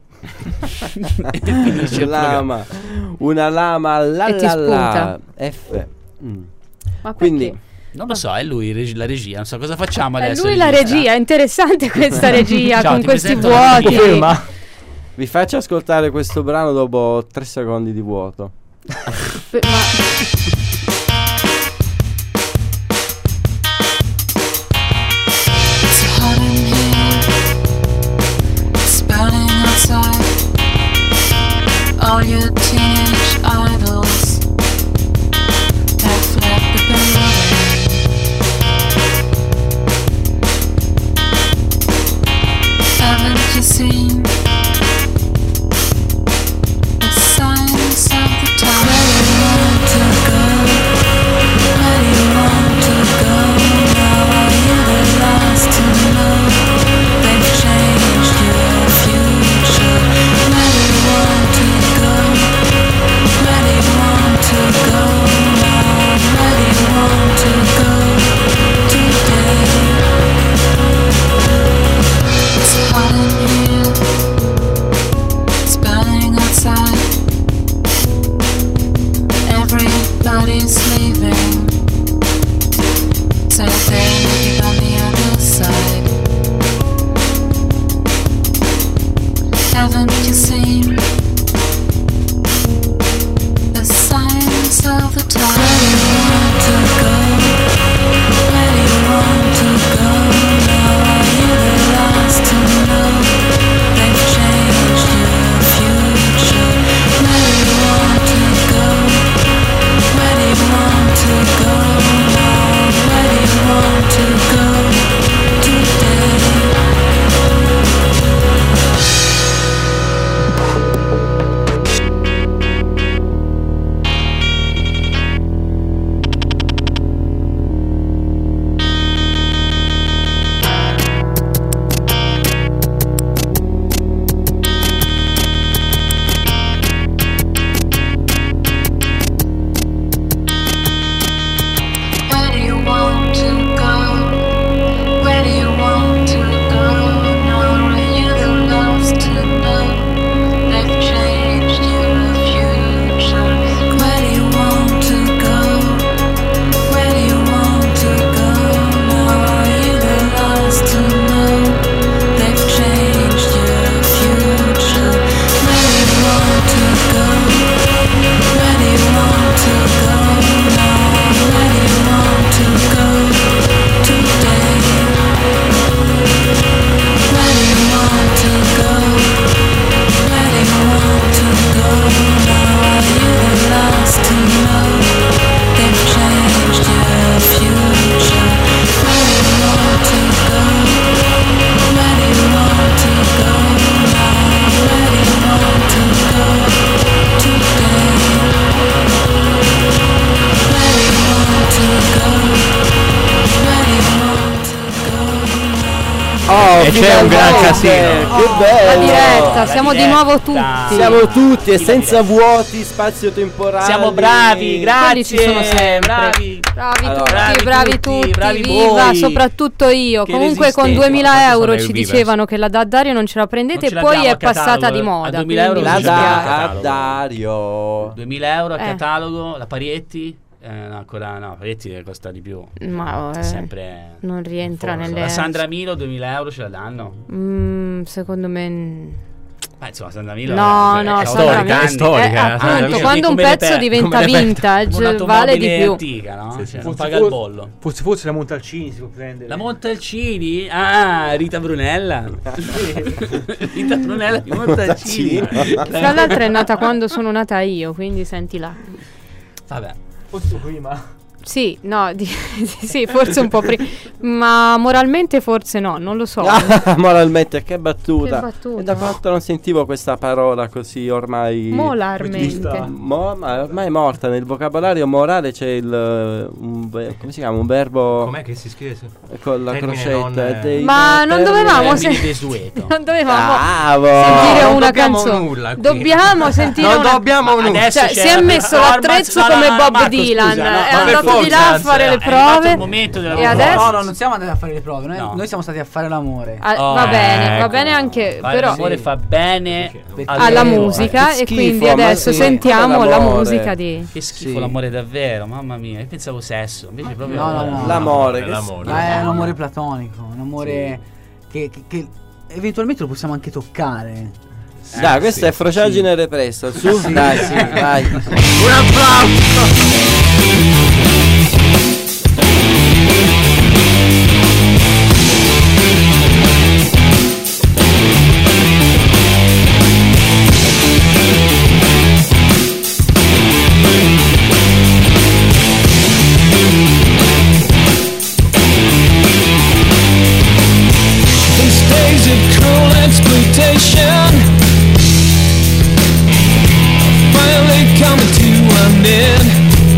E finisce il lama, una lama la E ti la la sputa. F. Mm. Ma Quindi perché? Non lo so, è lui reg- la regia. Non so cosa facciamo È adesso. lui la regista? regia, è interessante questa regia Ciao, con ti questi presento la vuoti. Ferma. vi faccio ascoltare questo brano dopo tre secondi di vuoto. F- ma- It's hot in here. It's burning outside. All your teenage idols have left the building. Haven't you seen the signs of the time? Where you want to go? Where you want to go? Now are you the last to know? They've changed your future. Where do you want to go? Where do you want to go now? Where do you want to go today? It's hot in here. It's burning outside. Everybody's leaving. So they're looking on the other side. Haven't you seen the signs of the time? Where do you want to go? Where do you want to go? Now are you the last to know? They've changed your future. Where do you want to go? Where do you want to go now? Where do you want to go today? Oh, e c'è un gran finalmente. casino. Che bello. La diretta, La siamo di diretta. nuovo tutti. Siamo tutti e senza vuoti spazio-temporali. Siamo bravi, Quelli ci sono grazie. sempre. Bravi. Bravi Allora, tutti, bravi bravi tutti, tutti, bravi viva, voi. soprattutto io. Che Comunque con resistete. duemila Quanti euro sono ci i Weavers? dicevano che la Daddario non ce la prendete Non ce e poi l'abbiamo è a catalogo, passata di eh. moda. A duemila euro quindi La mi non ce l'abbiamo dispiace. a da catalogo. Dario. duemila euro a Eh. catalogo, la Parietti? Eh, no, ancora no, Parietti costa di più. Ma eh, Sempre non rientra forse. nelle... La Sandra Milo duemila euro ce la danno. Mm, secondo me... n- Beh, insomma, Sandra Milo No, è, no, è Sandra storica, Milo- è storica. Eh, appunto, Sandra quando un Milo. pezzo Come diventa le pe- vintage, un'automobile vale di più. antica, no? Sì, sì, Cioè, non forse- paga il forse- bollo. Forse forse la Montalcini si può prendere. La Montalcini? Ah, Rita Brunella. Rita Brunella di Montalcini. Tra l'altro è nata quando sono nata io, quindi senti là. Vabbè. Forse prima. Sì, no, di- sì, forse un po' prima, ma moralmente forse no, non lo so. Ah, moralmente, che battuta. Che battuta. E da quanto non sentivo questa parola così ormai. Molarmente. Mo- ma ormai è morta. Nel vocabolario morale c'è il. Un, ve- come si chiama? Un verbo. Com'è che si scrive? Con la Termine crocetta. non, e eh, dei- Ma non termini- dovevamo Termini se- desueto. Non dovevamo Bravo. sentire Non una dobbiamo canzone. nulla qui. Dobbiamo sentire Non una dobbiamo nulla. Adesso Cioè, c'è si è la messo performance- l'attrezzo no, no, come no, Bob Marco, Dylan, scusa, no, è ma per andato di forza, là a anzi, fare le è arrivato prove. il momento della E prova. adesso- No, no, non siamo andati a fare le prove. Noi, No. noi siamo stati a fare l'amore. Ah, Oh, va bene, va ecco. bene anche, Fare però l'amore fa bene Perché- alla Eh, musica che e schifo, quindi ma adesso sì, sentiamo come la l'amore. musica di Che schifo Sì. l'amore davvero, mamma mia, io pensavo sesso, invece proprio No, no, no. L'amore. che- L'amore. Ma è un amore platonico, un amore che, che- che eventualmente lo possiamo anche toccare. Dai, questa è frociagine repressa. Su, dai, sì, vai. un applauso. These days of cruel exploitation finally coming to an end.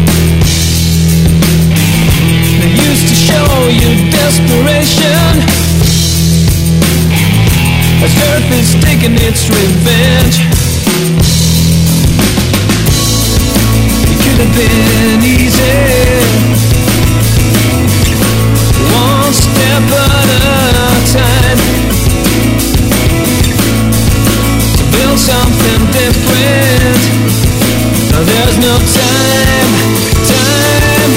They used to show you desperation as Earth is taking its revenge. It could have been easy, one step at a time, to build something different. Now there's no time, time,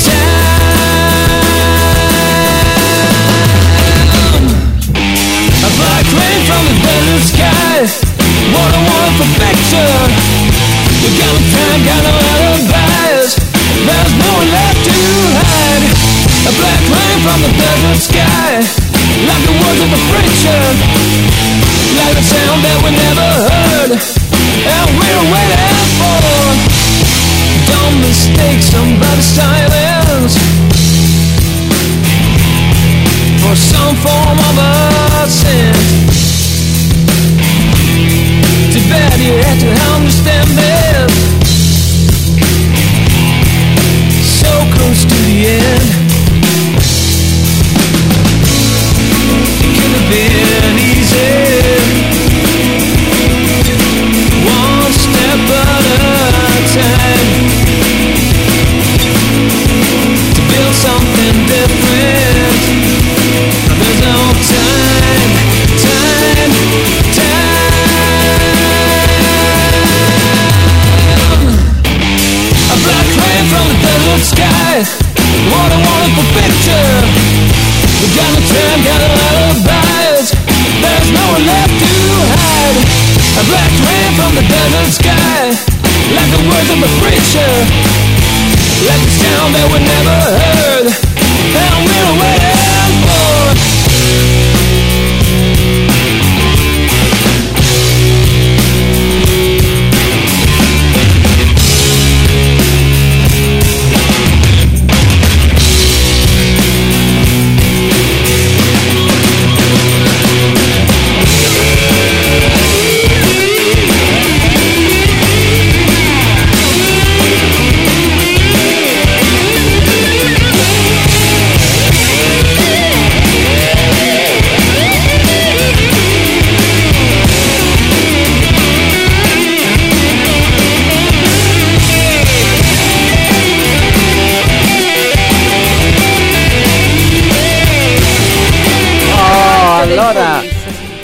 time. A black rain from the desert sky, what a wonderful picture. We got no time, got no alibis, there's no one left to hide. A black rain from the desert sky, like the words of a preacher, like the sound that we never heard, and we're waiting for. Don't mistake somebody's silence for some form of assent. Too bad you had to understand this, so close to the end. It could have been easy, one step at a time, to build something different. There's no time, time, time. A black rain from the desert sky, what a wonderful picture. We got no time, got no alibis, there's no one left to hide. A black rain from the desert sky, like the words of a preacher, like the sound that we never heard, and we're waiting for.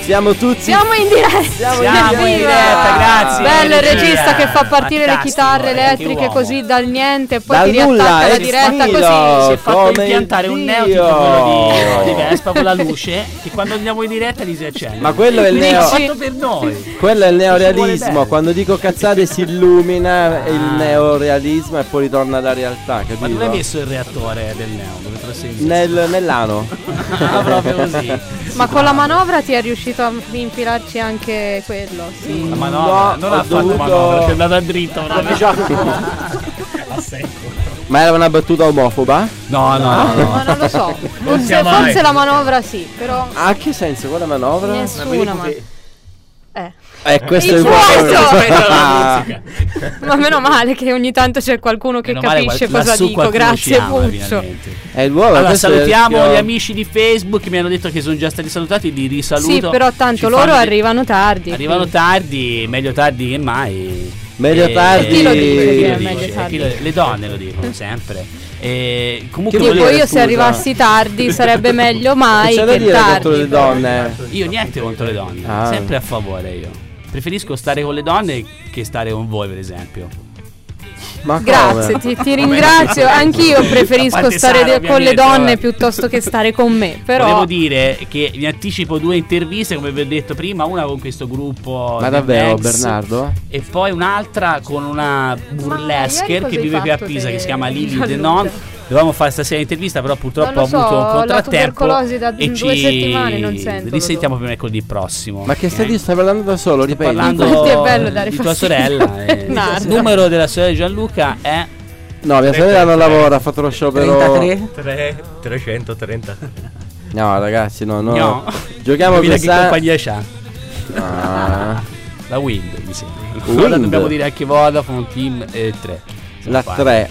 Siamo tutti Siamo in diretta. Siamo, Siamo in diretta, grazie. Bello il regia. regista che fa partire Fantastico, le chitarre eh, che elettriche uomo. così dal niente e poi Dal ti nulla, riattacca la ex diretta nihilo. così. Si è fatto come impiantare un neo Dio. tipo quello di, di Vespa con la luce che quando andiamo in diretta li si accende. Ma quello è il Quindi neo- l'ha fatto per noi. Quello è il Ci vuole neorealismo. bene. Quando dico cazzate si illumina il Ah. neorealismo e poi ritorna alla realtà, capito? Ma dove hai messo il reattore del neo? Dove te lo sei messo? Nel, nell'ano. Ah, proprio così. Ma con la manovra ti è riuscito a infilarci anche quello? Sì. La manovra, No, non ho ha fatto dovuto- manovra, è andata dritto proprio. A secco. Ma era una battuta omofoba? No, no, Ma no. non lo so. Forse, sia mai. forse la manovra sì, però Ah, che senso? Quella manovra? nessuna. Ma... Eh. Eh, questo Il è il fuoco! Ah. Ma meno male che ogni tanto c'è qualcuno che Meno male, capisce qual- cosa lassù dico. qualcuno Grazie ci ama, Puccio. finalmente. È il uovo. Allora questo è il salutiamo rischio- gli amici di Facebook che mi hanno detto che sono già stati salutati, li risaluto. Sì, però Ci tanto loro fanno de- arrivano tardi. Arrivano quindi. tardi, meglio tardi che mai. Meglio E- tardi. Chi lo dice chi che lo è dice? meglio tardi? Chi lo- le donne lo dicono sempre. E comunque Che Tipo vuol dire, io se scusa? arrivassi tardi sarebbe meglio mai Che c'è da che dire contro tardi. le donne? io niente contro le donne, Ah. sempre a favore io. Preferisco stare con le donne che stare con voi, per esempio. Ma Grazie, come? ti, ti ringrazio. Anch'io A preferisco parte stare Sara, de- con le ovviamente, donne vabbè. piuttosto che stare con me. Però Volevo dire che vi anticipo due interviste, come vi ho detto prima, una con questo gruppo Ma di davvero, Max, Bernardo? e poi un'altra con una ieri burlescher cosa che hai vive qui a fatto Pisa, te, che si chiama Lily Gianluca? The Non. Dovevamo fare stasera l'intervista, però purtroppo Non lo ho avuto so, un la contrattempo tubercolosi da e due ci settimane non sento risentiamo l'odore. per mercoledì prossimo. Ma che stai Eh? di stai parlando da solo? Sto Ripeti. parlando Infatti è bello dare di tua fastidio. sorella. eh. Il Nardo. numero della sorella di Gianluca è No, mia sorella non lavora, ha fatto lo sciopero. trentatré? trecentotrenta. No, ragazzi, no, no. No. Giochiamo Capire che questa. compagnia c'ha. Ah, La Wind, mi sembra. Wind. Ora dobbiamo dire anche Vodafone Team e tre. la tre.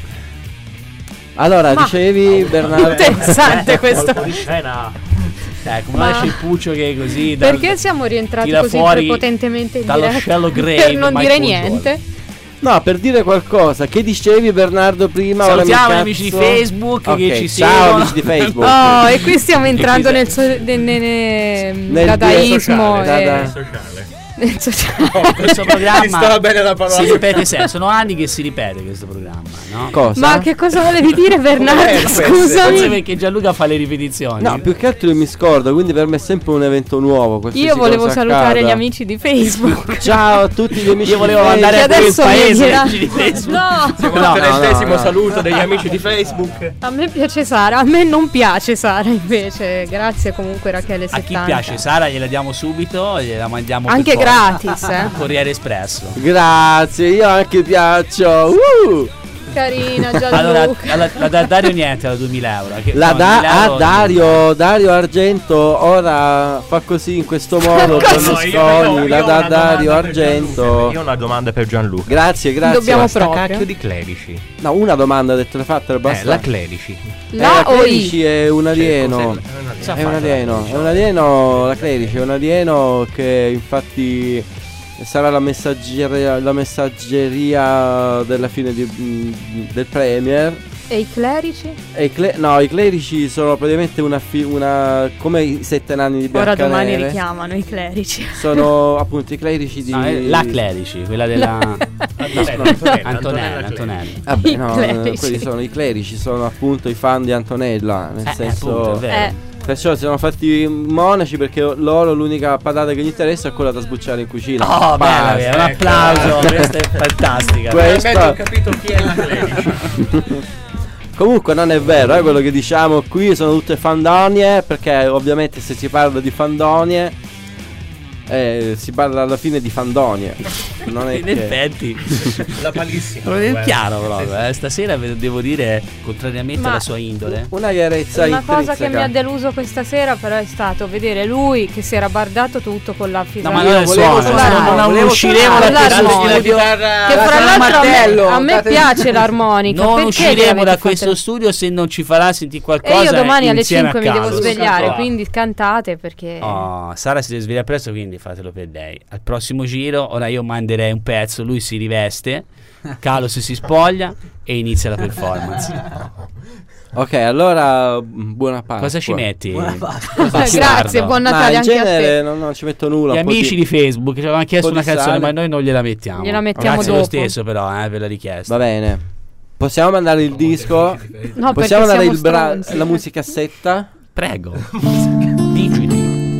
Allora, Ma- dicevi Bernardo. Interessante questo. Colpo di scena. Eh, come Ma- esce il Puccio che così dal- Perché siamo rientrati tira così fuori prepotentemente in dallo diretta? shallow grave, Per non Michael dire Jordan. niente. No, per dire qualcosa. Che dicevi Bernardo prima? Ora mi Salutiamo gli cazzo- amici di Facebook Ok, che ci ciao, seguono. amici di Facebook. Oh, e qui stiamo entrando qui- nel, so- ne- ne- ne- Nel dadaismo. sociale, e- dada- Sociale. nel sociale. Questo Mi programma stava bene la parola. si ripete sempre, sono anni che si ripete questo programma, no? Cosa? Ma che cosa volevi dire, Bernardo? Com'è questo? Forse Scusami. perché Gianluca fa le ripetizioni. No, più che altro io mi scordo, quindi per me è sempre un evento nuovo. qualsiasi Io volevo cosa salutare accada. gli amici di Facebook. Ciao a tutti gli amici. Io volevo di mandare a Che tutto il adesso mi paese dirà- amici di Facebook. No, Siamo No, al no, trentesimo no, no. saluto degli amici di Facebook. a me piace Sara, a me non piace Sara invece. Grazie comunque Rachele A settanta. chi piace Sara gliela diamo subito, gliela mandiamo Anche per forza. gratis, eh. Corriere Espresso. Grazie, io anche piaccio. Uh! Carina Gianluca. Allora, alla- la da Dario niente, la duemila euro. Che- La no, da duemila a euro- Dario, Dario Argento ora fa così in questo modo Berlusconi, la da Dario Argento. Io ho una domanda per Gianluca. Grazie, grazie. Dobbiamo Ma- Sta proprio. cacchio di clerici. No, una domanda ha detto, l'hai fatta, Eh, basta. la clerici. Eh, La o Clerici I? è un alieno. Cos'è? Sa È un fare alieno, la è un alieno, la Clerici è un alieno che infatti sarà la messaggeria, la messaggeria della fine di- mh, del Premier. E i clerici? E i cle- no, i clerici sono praticamente una, fi- una come i sette nani di Ora domani Biancaneve. richiamano i clerici. Sono appunto i clerici di No, è la Clerici, quella della Antonella, Antonella, Antonella. Vabbè, I no, clerici. eh, quelli sono i clerici, sono appunto i fan di Antonella, nel Eh, senso appunto, è vero. Eh, perciò si sono fatti monaci perché loro l'unica patata che gli interessa è quella da sbucciare in cucina. Oh, bella, Basta. bella, un applauso, questa è fantastica. Questa- Finalmente ho capito chi è la clerici. Comunque non è vero, eh, quello che diciamo qui sono tutte fandonie, perché ovviamente se si parla di fandonie eh, si parla alla fine di fandonie. Non è In che... effetti, La palissima. proprio è chiaro proprio, eh. Stasera ve- devo dire, contrariamente Ma- alla sua indole. Una chiarezza una cosa che mi ha intrinseca. deluso questa sera però è stato vedere lui che si era bardato tutto con la No, fisarmonica. ma non è volevo suono, suonare, non, non volevo usciremo da suonare questo l'armonica. studio. Che fra Datemi il l'altro a me, martello, a me datemi- piace l'armonica. Non perché usciremo le avete da fatte- questo studio se non ci farà sentire E qualcosa. io domani alle insieme cinque a mi devo Carlo. svegliare, Oh. quindi cantate perché Oh, Sara si deve svegliare presto, quindi fatelo per lei. Al prossimo giro, ora io manderei un pezzo, lui si riveste, Carlo si spoglia e inizia la performance. Ok, allora buona Pasqua. Cosa ci metti? Buona Pasqua. Grazie, buon Natale Ma in anche a genere te. non, non ci metto nulla. Gli un po' amici di... di Facebook ci avevano chiesto un po' una di canzone, sale. ma noi non gliela mettiamo. Gliela mettiamo Grazie lo dopo. stesso, però, eh, ve l'ha richiesto. Va bene. Possiamo mandare il disco? No, Possiamo perché mandare siamo il bra- stronzi. la musicassetta? Prego. Digiti.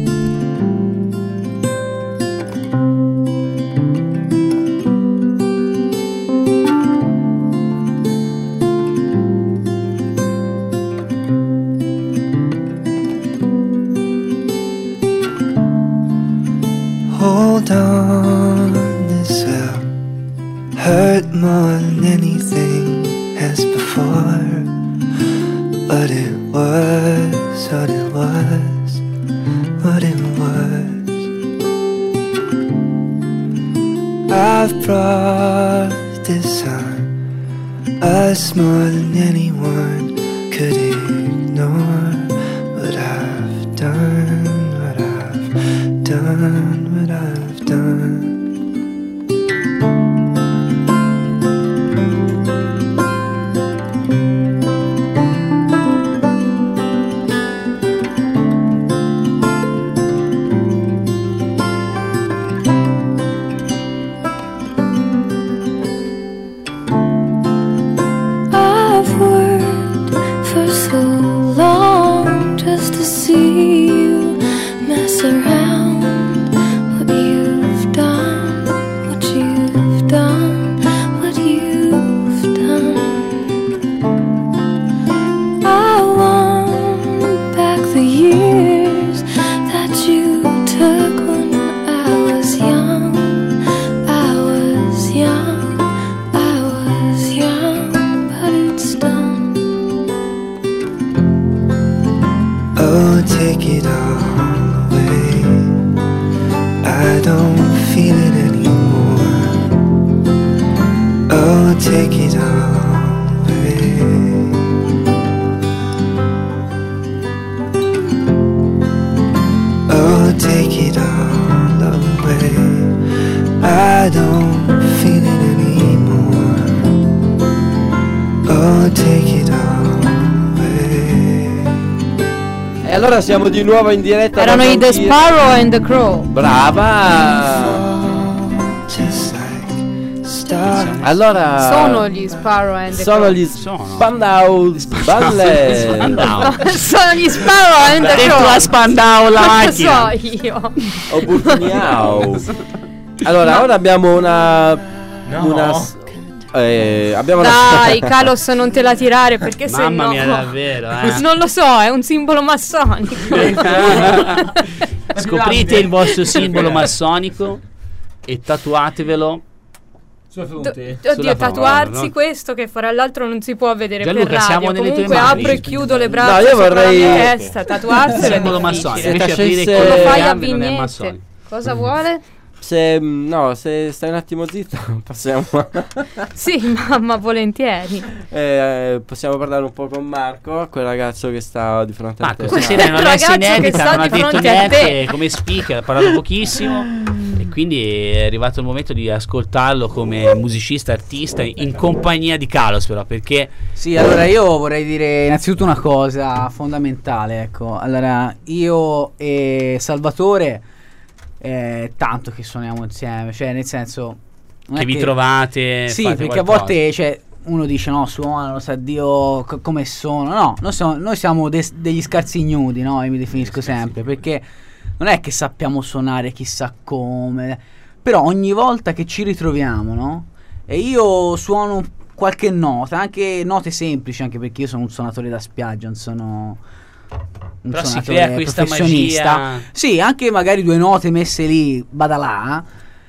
Hold on, this will hurt more than anything as before. What it was, what it was, what it was. I've brought this on us more than anyone could ignore. What I've done, what I've done, what I've done. I've worked for so long just to see you mess around. What you've done, what you've done, what you've done. I want back the years that you took when I was young. I was young, I was young, but it's done. Oh, take it all away. I don't feel it anymore. Oh, take it all away. Oh, take it all away. I don't feel it anymore. Oh, take it all away. E allora siamo di nuovo in diretta. Erano da i The San Pier- Sparrow and the Crow. Brava. Just like stars. Allora Sono gli Sparrow and the sono Crow. gli Sono. Spandau Ballet. Spandau. Sono gli Sparrow and the Dentro Crow. la Spandau la Non lo macchina. so io. O Burkniau. Allora, ora abbiamo una No. una s- eh, abbiamo Dai, una Kalos, non te la tirare perché se Mamma no mia, davvero, eh. non lo so, è un simbolo massonico. Scoprite il vostro simbolo massonico e tatuatevelo. Sua Do- fronte. Oddio, Sulla tatuarsi fronte, no? questo che farà l'altro non si può vedere Gianluca, per radio. siamo nelle tue Comunque mani. apro e chiudo le braccia No, io sopra vorrei- la mia testa. Tatuarselo è Simbolo difficile. massonico. Se Invece aprire facesse- con Lo le fai a gambe non è vignette. massonico. Cosa vuole? Se no, se stai un attimo zitto, passiamo Sì, mamma, volentieri. eh, possiamo parlare un po' con Marco, quel ragazzo che sta di fronte a Marco, te. stasera è una Ragazzo messa che inedita, sta non ha di detto fronte a niente te. come speaker, ha parlato pochissimo e quindi è arrivato il momento di ascoltarlo come musicista, artista in compagnia di Kalos, però, perché Sì, allora io vorrei dire innanzitutto una cosa fondamentale, ecco. Allora, io e Salvatore è tanto che suoniamo insieme, cioè nel senso non che è vi trovate, Sì, fate perché a qualcosa. volte cioè, uno dice no, suonano, sa Dio co- come sono. No, noi siamo, noi siamo des- degli scarsi ignudi, no? Io mi definisco sempre, perché non è che sappiamo suonare chissà come, però ogni volta che ci ritroviamo, no? E io suono qualche nota, anche note semplici, anche perché io sono un suonatore da spiaggia, non sono un Però si suonatore crea questa professionista. magia. Sì, anche magari due note messe lì, bada là.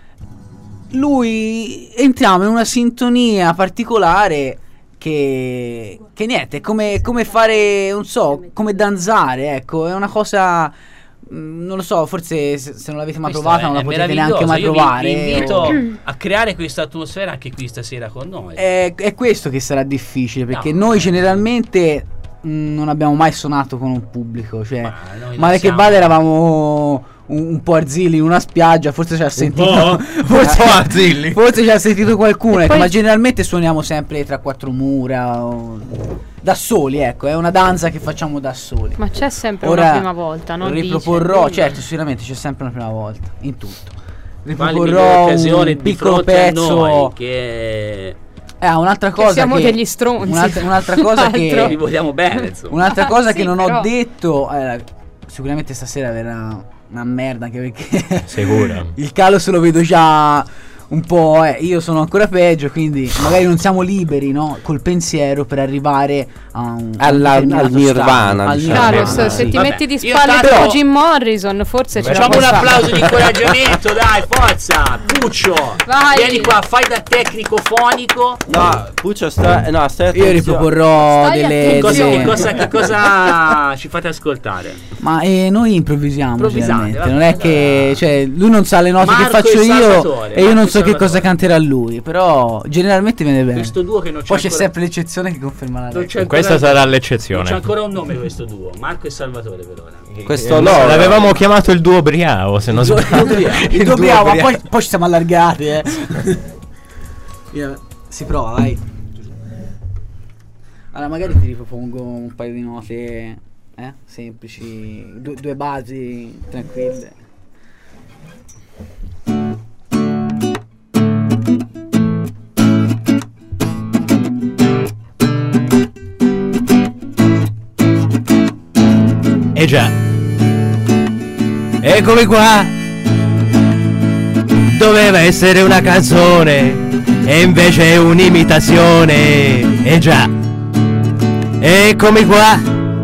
Lui entriamo in una sintonia particolare che, che niente, è come, come fare, non so, come danzare, ecco, è una cosa, mm, non lo so, forse se, se non l'avete mai Questo provata è- non la è potete neanche mai meraviglioso. provare. Io vi, vi invito o- a creare questa atmosfera anche qui stasera con noi. È, è questo che sarà difficile, perché No, noi eh. generalmente mh, non abbiamo mai suonato con un pubblico, cioè Ma noi non male che siamo- vada eravamo un, un po' Arzilli in una spiaggia, forse ci ha sentito po'? forse, Un po' Arzilli? forse ci ha sentito qualcuno, E ecco, poi- ma generalmente suoniamo sempre tra quattro mura o- da soli, ecco, è una danza che facciamo da soli. Ma c'è sempre Ora una prima volta, non riproporrò, dice. certo, sicuramente c'è sempre una prima volta in tutto. Quale migliore Riproporrò occasione un di piccolo fronte a pezzo. noi che Eh, un'altra Che cosa siamo che degli stronzi. Un'altra, un'altra cosa vi che vogliamo bene, insomma. un'altra cosa Sì, che non però. ho detto, eh, sicuramente stasera verrà una merda, anche perché Sicuro. il calo se lo vedo già un po', eh, io sono ancora peggio, quindi magari non siamo liberi, no, col pensiero per arrivare a un a un Alla- determinato al nirvana, stato, al diciamo. Carlos, nirvana, se sì. ti Vabbè, metti di io spalle tanto- come Jim Morrison, forse ce la Facciamo puoi un fare. applauso di incoraggiamento, dai, forza! Puccio! Vai. Vieni qua, fai da tecnico fonico. No, Puccio sta. eh, No, stai Io attenzione. riproporrò Stai delle, Che cosa, attenzione. che cosa, che cosa ci fate ascoltare? ma eh, noi improvvisiamo, Improvvisate, generalmente, vabbè. non è che, cioè, lui non sa le note Marco che faccio e io Salvatore, e io non Marco so e che cosa Salvatore. canterà lui, però generalmente viene bene. Questo duo che non c'è Poi c'è ancora- sempre l'eccezione che conferma la non regola. c'è ancora- Questa sarà Non c'è l'eccezione. ancora un nome questo duo, Marco e Salvatore per ora. Questo Eh, loro. L'avevamo chiamato il duo Briavo, se non Il duo- sbaglio. il duo Briavo, ma poi, poi ci siamo allargati, eh. Io- si prova, vai. Allora, magari ti ripropongo un paio di note, eh, semplici, du- due basi tranquille. Eh già. Eccomi qua. Doveva essere una canzone e invece è un'imitazione. Eh già. Eccomi qua.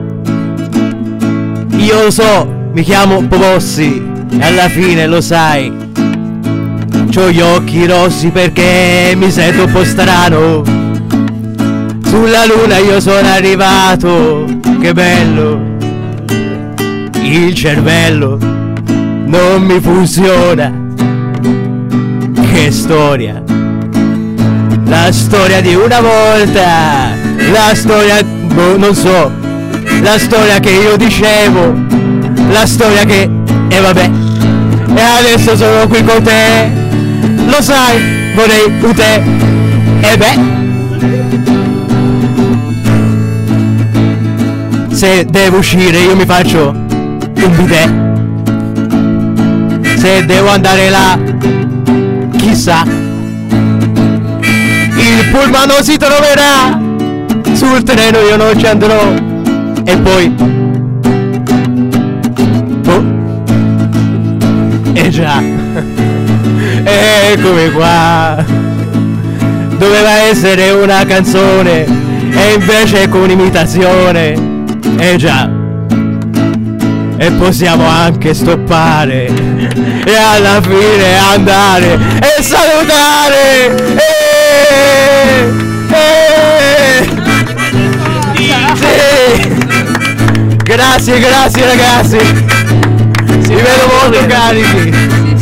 Io lo so, mi chiamo Pobossi e alla fine lo sai. C'ho gli occhi rossi perché mi sento un po' strano. Sulla luna io sono arrivato, che bello. Il cervello non mi funziona. Che storia. La storia di una volta. La storia, boh, non so. La storia che io dicevo. La storia che, e vabbè. E adesso sono qui con te. Lo sai, vorrei un te. E beh. Se devo uscire io mi faccio un bidet. Se devo andare là, chissà. Il pullman non si troverà. Sul treno io non ci andrò. E poi boh. Eh già. Eccomi qua. Doveva essere una canzone e invece con un'imitazione. Eh già. E possiamo anche stoppare e alla fine andare e salutare. Eh, eh. Sì. Grazie, grazie ragazzi. Si vedo molto carichi.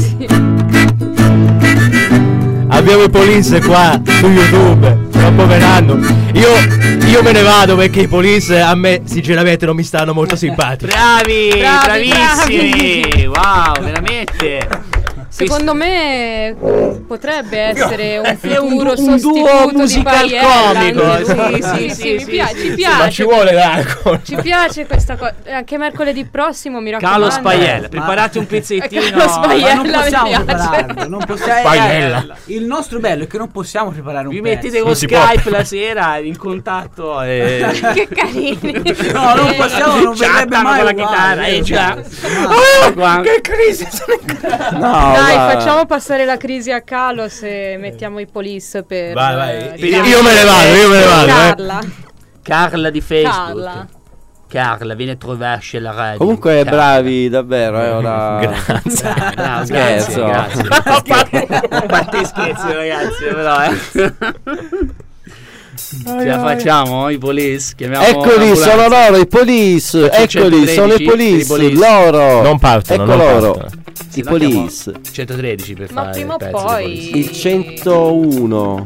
Abbiamo i police qua su YouTube. Sto poverando. Io, io me ne vado perché i police a me sinceramente non mi stanno molto simpatici. Bravi, Bravi, bravissimi. bravi. Wow, veramente. Secondo me potrebbe essere un È un, futuro un sostituto duo di musical Paiella. comico. Sì, Sì, sì, sì, sì, mi sì, piace, sì, ci sì, piace. Ma ci vuole l'alcol. Ci piace questa cosa. Anche mercoledì prossimo, mi raccomando. Calo Spaiella, preparate un pezzettino. Calo Spaiella, Ma non possiamo mi piace. prepararlo, non possiamo. Spaiella. eh, Il nostro bello è che non possiamo preparare un Vi pezzo. mettete con Non si può. Skype la sera in contatto e Che carini. No, non possiamo, non verrebbe chattano mai con la uguale, chitarra. Eh già. Ah, Qua- Che crisi sono in No, Dai, va. facciamo passare la crisi a Calo se mettiamo i police per. Vai, vai. eh, Io- Io me ne vado, io me ne vado. eh. Carla. Carla di Facebook. Carla. Carla, vieni a trovarci alla radio. Comunque Carla. bravi davvero, eh, ora. Grazie. Bravo, Scherzo. grazie, grazie. A parte i scherzi ragazzi, però eh. Ce la facciamo i police? Chiamiamo Eccoli, l'ambulanza. sono loro i police. Faccio Eccoli, sono i centotredici, police. i police. Loro. Non partono, Ecco non loro. partono. Sì, I noi chiamo police. centotredici per Ma fare prima il o pezzo di poi- police. Il centouno.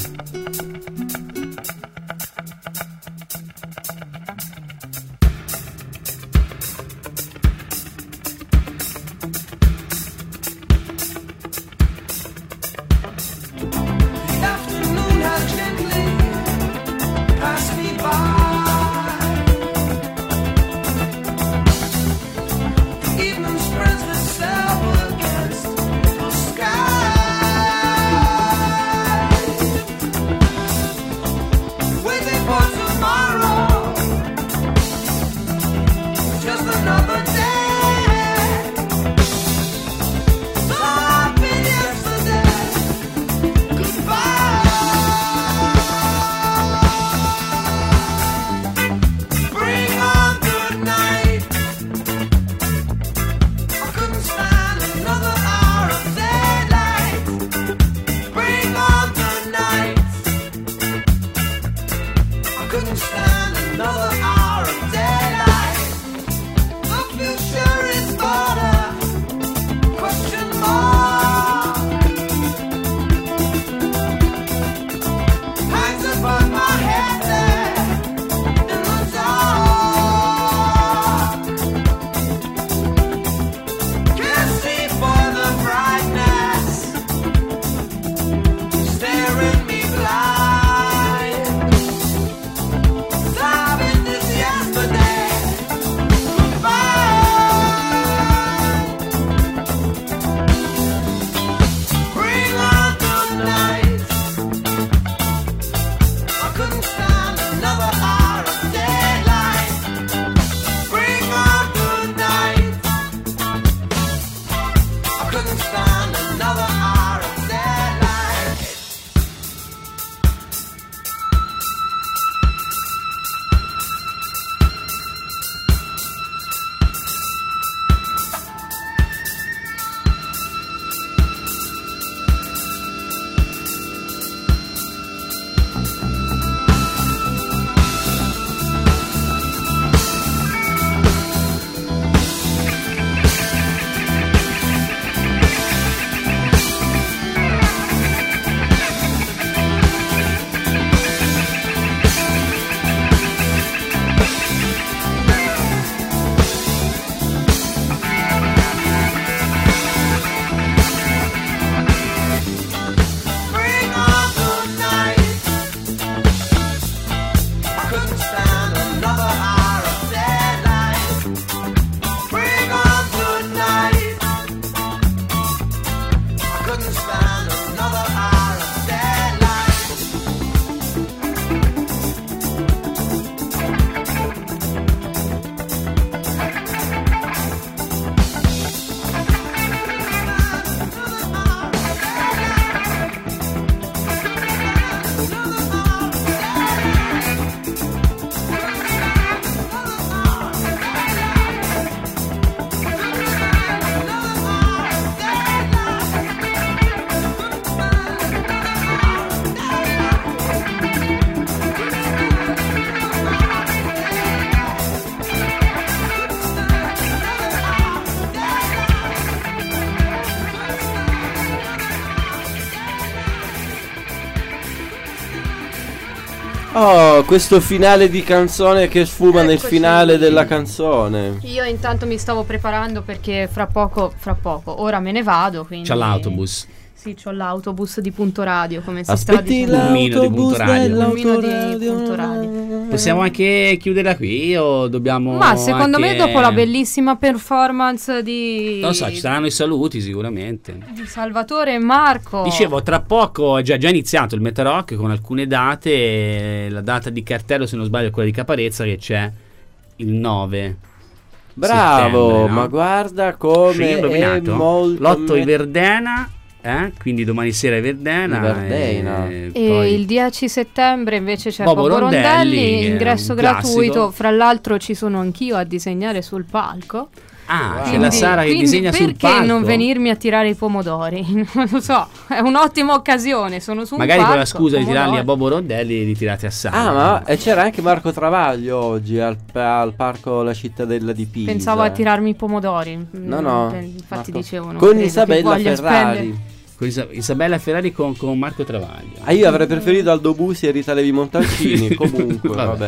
Oh, questo finale di canzone che sfuma nel Eccoci. finale della canzone. Io intanto mi stavo preparando perché fra poco, fra poco, ora me ne vado, quindi... C'ha l'autobus. Sì, c'ho l'autobus di Punto Radio, come si Aspetti sta dicendo. Un mino di l'autobus Punto Radio. Un mino di dell'autoradio. Punto Radio. Possiamo anche chiuderla qui o dobbiamo Ma secondo anche- me dopo la bellissima performance di, Non lo so, ci saranno i saluti sicuramente. di Salvatore e Marco. Dicevo, tra poco è già, già iniziato il Meta Rock con alcune date. La data di cartello, se non sbaglio, è quella di Caparezza, che c'è il nove. Bravo, settembre, no? ma guarda Sì, come ho indovinato. è molto L'otto me- di Verdena, eh? Quindi domani sera è Verdena. Di Verdena. E, E poi il dieci settembre invece c'è Bobo Bobo Rondelli, Rondelli, che è ingresso un gratuito. classico. Fra l'altro ci sono anch'io a disegnare sul palco. Ah, c'è Quindi- la Sara che quindi disegna sul perché palco. non venirmi a tirare i pomodori? Non lo so, è un'ottima occasione. Sono su Magari un con palco, la scusa di pomodori. tirarli a Bobo Rondelli e li tirate a Sara. Ah, ma e c'era anche Marco Travaglio oggi al, al parco La Cittadella di Pisa. Pensavo a tirarmi i pomodori. No, no. Mm, Infatti Marco- dicevo non con credo che Isabella voglia Ferrari. spendere- Con Isa- Isabella Ferrari con, con Marco Travaglio. Ah, io avrei preferito Aldo Busi e Rita Levi Montalcini. Comunque, Vabbè. vabbè.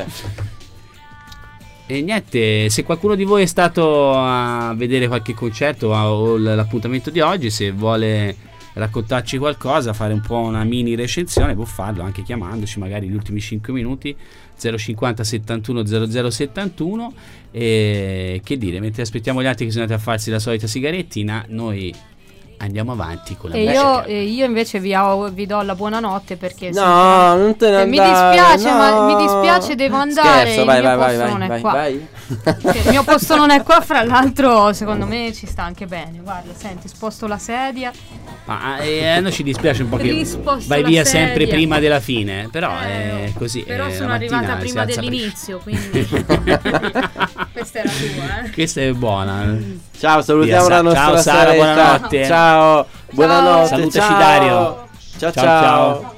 E niente, se qualcuno di voi è stato a vedere qualche concerto o o l- l'appuntamento di oggi, se vuole raccontarci qualcosa, fare un po' una mini recensione, può farlo anche chiamandoci magari gli ultimi cinque minuti zero cinquanta settantuno zero zero settantuno. E che dire, mentre aspettiamo gli altri che sono andati a farsi la solita sigarettina, noi andiamo avanti con la E musica. io, e io invece vi, au- vi do la buonanotte perché No, non te ne eh, mi andare, dispiace, no. ma mi dispiace, devo andare. Scherzo, il vai, mio vai, vai, posto vai, non è vai, qua. vai. Cioè, il mio posto non è qua, fra l'altro, secondo me ci sta anche bene. Guarda, senti, sposto la sedia. Ma eh, a noi ci dispiace un po' che Risposto vai la via sedia. sempre prima della fine, però Eh, è così. Però eh, sono la mattina arrivata si prima alza dell'inizio, quindi questa era tua, eh. Questa è buona. Ciao, salutiamo Via, la nostra ciao Sara, Saretta. buonanotte. Ciao, buonanotte. Salutaci ciao. Dario. Ciao, ciao. Ciao, ciao.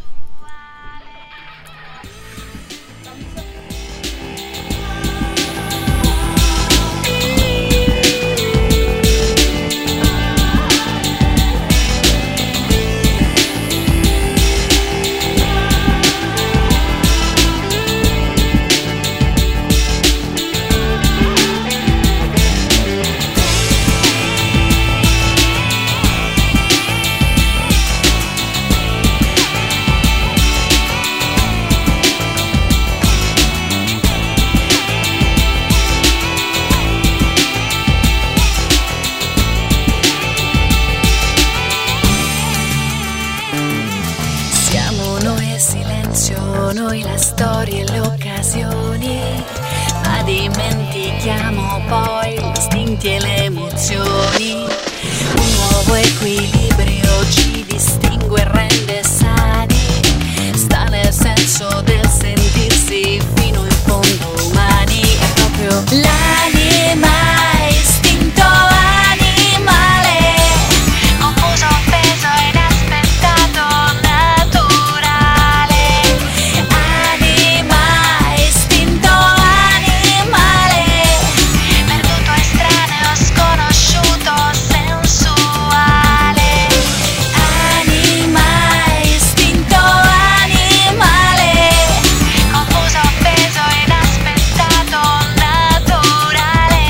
Siamo noi il silenzio, noi la storia e le occasioni, ma dimentichiamo poi gli istinti e le emozioni. Un nuovo equilibrio ci distingue e rende sani, sta nel senso del sentirsi fino in fondo umani. È proprio l'anima, istinto animale, confuso, offeso, inaspettato, naturale. Anima, istinto animale, perduto, estraneo, sconosciuto, sensuale. Anima, istinto animale, confuso, offeso, inaspettato, naturale.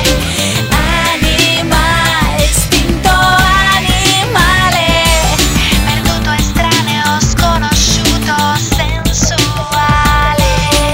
Anima, istinto animale, perduto, estraneo, sconosciuto, sensuale.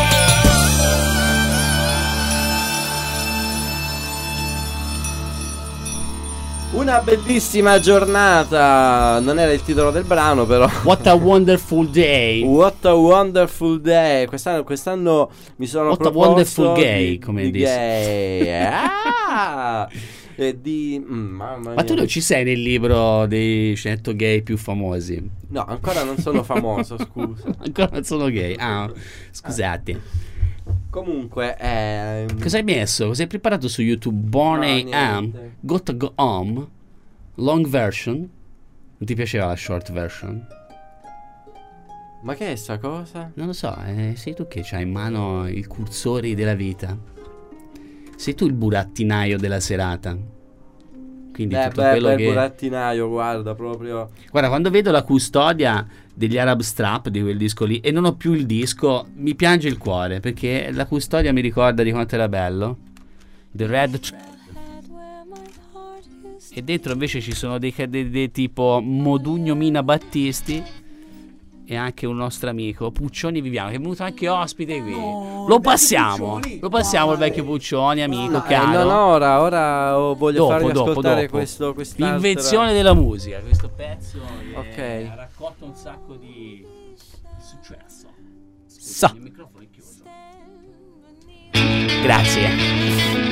Una bellissima giornata. Non era il titolo del brano, però. What a wonderful day. What a wonderful day. Quest'anno, quest'anno mi sono What a proposto wonderful gay, di, come di dici. gay. Ah! E di mm, mamma mia. Ma tu non ci sei nel libro dei cento gay più famosi? No, ancora non sono famoso, scusa. Ancora non sono gay. Ah, scusate. Comunque, ehm, Cosa hai messo? Cosa hai preparato su YouTube? Born No, A M, niente. Got to Go Home, Long Version. Non ti piaceva la short version? ma che è sta cosa? Non lo so, eh, sei tu che c'hai in mano i cursori della vita. Sei tu il burattinaio della serata. Quindi Beh, tutto beh, quello bel che... burattinaio, guarda, proprio... Guarda, quando vedo la custodia degli Arab Strap, di quel disco lì, e non ho più il disco, mi piange il cuore, perché la custodia mi ricorda di quanto era bello. The Red Thread. E dentro invece ci sono dei, dei, dei tipo Modugno Mina Battisti e anche un nostro amico Puccioni Viviano, che è venuto anche ospite qui. No, lo passiamo, lo passiamo il vecchio Puccioni, amico, No, caro. eh, non ora, ora oh, voglio Dopo, farvi dopo, ascoltare dopo. questo quest'altra... L'invenzione della musica, questo pezzo che Ok. ha raccolto un sacco di successo. Sa. Il microfono è chiuso. Grazie.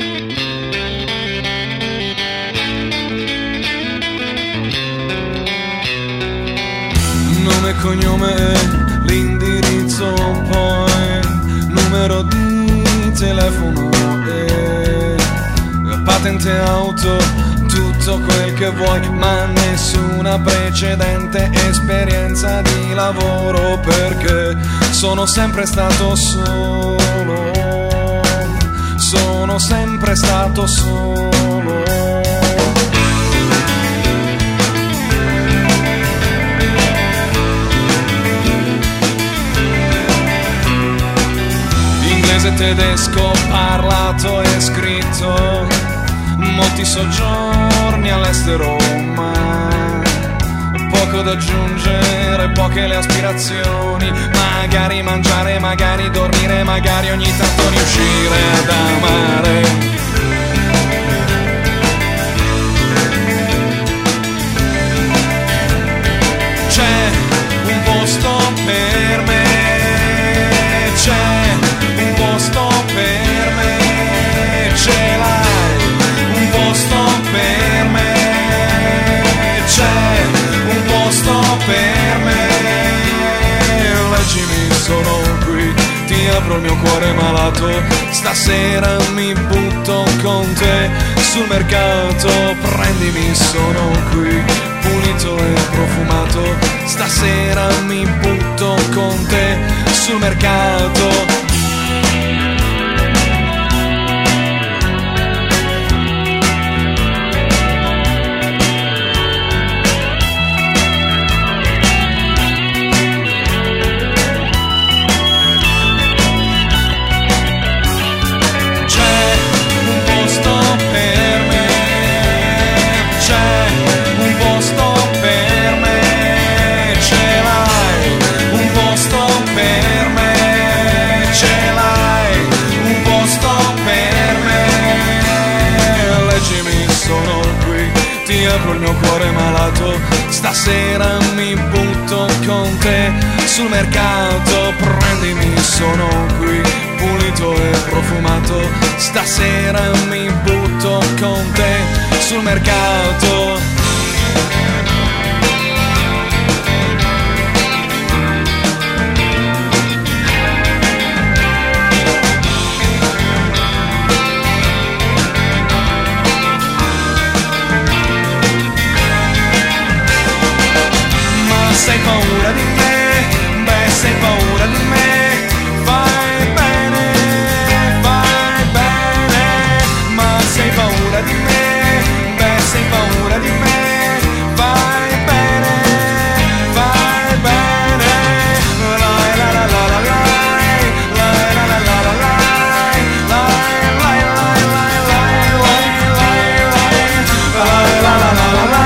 Nome e cognome, l'indirizzo poi, numero di telefono e patente auto, tutto quel che vuoi, ma nessuna precedente esperienza di lavoro, perché sono sempre stato solo, sono sempre stato solo. Inglese, tedesco, parlato e scritto, molti soggiorni all'estero, ma poco da aggiungere, poche le aspirazioni, magari mangiare, magari dormire, magari ogni tanto riuscire ad amare. C'è un posto per me, c'è un posto per me, ce l'hai, un posto per me, c'è un posto per me, leggimi, sono qui, ti apro il mio cuore malato, stasera mi butto con te sul mercato, prendimi, sono qui, pulito e profumato, stasera mi butto con te sul mercato. Apro il mio cuore malato, stasera mi butto con te sul mercato, prendimi, sono qui, pulito e profumato, stasera mi butto con te sul mercato. Se hai paura di me, beh, se hai paura di me, fai bene, fai bene. Ma se hai paura di me, beh, se hai paura di me, fai bene, fai bene. La la la la la la, la la la la la la, la la la la la la la la.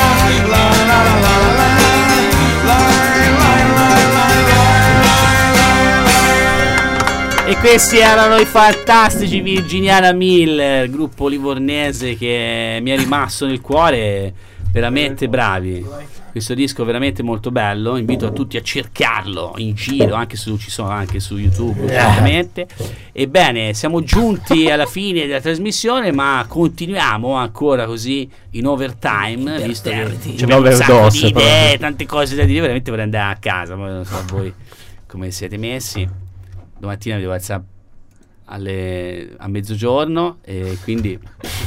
E questi erano i fantastici Virginiana Miller, gruppo livornese che mi è rimasto nel cuore, veramente bravi. Questo disco è veramente molto bello, invito a tutti a cercarlo in giro, anche su, ci sono anche su YouTube ovviamente. Ebbene, siamo giunti alla fine della trasmissione, ma continuiamo ancora così in overtime, visto che abbiamo un sacco di idee, tante cose da dire, veramente vorrei andare a casa, ma non so voi come siete messi. Domattina mi devo alzare alle, a mezzogiorno e quindi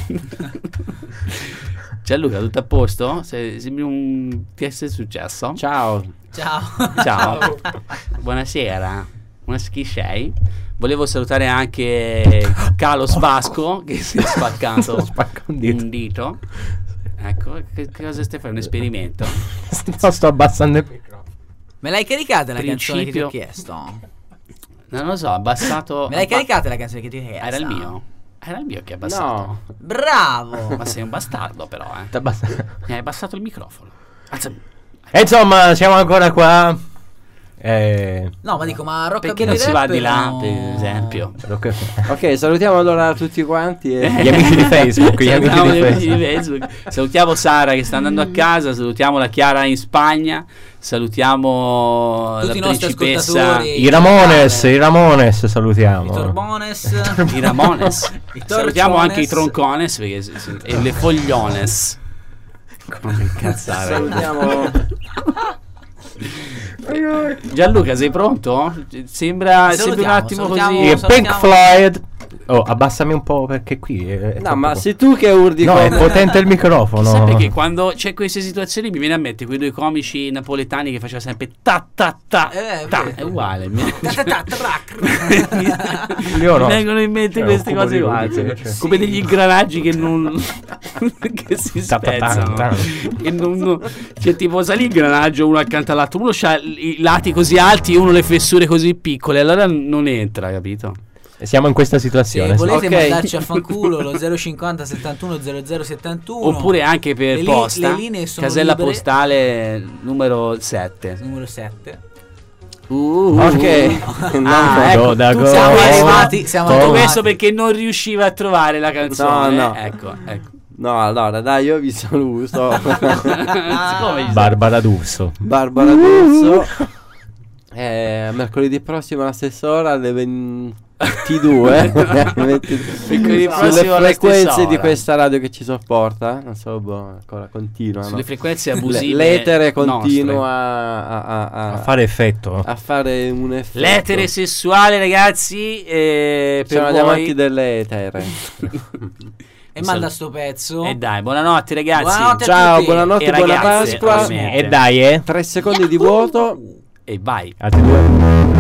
Gianluca, tutto a posto? Se, sembri un... Che è successo? Ciao. Ciao. Ciao. Buonasera. Buonasera, chi sei? Volevo salutare anche Carlos Vasco che si è spaccato un dito. Ecco, che, che cosa stai facendo? Un esperimento? No, sto abbassando il microfono. Me l'hai caricata la Principio- canzone che ti ho chiesto? Non lo so, abbassato. Me l'hai abba- caricata la canzone che ti ho chiesto? Era il mio. Era il mio che ha abbassato. No. Bravo. Ma sei un bastardo, però, eh. Ti abbassa- Mi hai abbassato il microfono. Alza- E insomma, siamo ancora qua. Eh, No, ma dico, ma Rockabilly Perché non si va Rapper di là, no. per esempio? ok. Ok, salutiamo allora tutti quanti. E... Gli amici di Facebook. Gli amici Salutiamo di gli amici Facebook. di Facebook. Salutiamo Sara che sta andando a casa. Salutiamo la Chiara in Spagna. Salutiamo Tutti la i nostri principessa. ascoltatori. I Ramones, i Ramones salutiamo. I Torbones. I Ramones. I Salutiamo Torchones. anche i Troncones perché, sì, sì, e le Fogliones. Come incazzare. Salutiamo. Gianluca, sei pronto? Sembra, Salutiamo, sembra un attimo salutiamo. così. E salutiamo. Pink Floyd. Oh, abbassami un po' perché qui è, è No, troppo ma po- sei tu che urdi No, è come... potente il microfono. Sai perché quando c'è queste situazioni mi viene a mente quei due comici napoletani che facevano sempre ta ta ta Eh, ta. vero. È uguale. Mi Ta ta ta, trac. Io no. mi vengono in mente Cioè, queste un cubo cose di qua, Rubik, cioè, cioè. come degli ingranaggi che non che si Ta ta ta spezzano, ta. che non, non- cioè tipo sa lì l'ingranaggio uno accanto all'altro, uno ha i lati così alti e uno le fessure così piccole, allora non entra, capito? Siamo in questa Se situazione. volete Ok. mandarci a fanculo lo zero cinquanta settantuno zero zero settantuno Oppure anche per Le li- posta, le linee sono casella libere. postale numero sette. Numero sette. Uh, Ok. Ah, ecco, da tu go- siamo go- arrivati, siamo go- tutto arrivati. questo perché non riusciva a trovare la canzone. No, no. Ecco, ecco. No, allora, dai, io vi saluto. Come ci- Barbara D'Urso. Barbara D'Urso. Eh, mercoledì prossimo alla stessa ora alle ventidue. Mercoledì Sulle prossimo alla frequenze stessa di ora. questa radio che ci sopporta. Non so, boh, ancora continua. Sulle no? frequenze L- abusive. L'etere nostre. continua a, a- a- A fare effetto. a fare un effetto. L'etere sessuale, ragazzi. Eh, per Sono gli voi. amanti delle etere. E manda sto pezzo. E dai, buonanotte, ragazzi. Buonanotte a Ciao, tutti. buonanotte, E buona ragazze, Pasqua. ovviamente. E dai, eh. Tre secondi di vuoto. E vai. Altri due.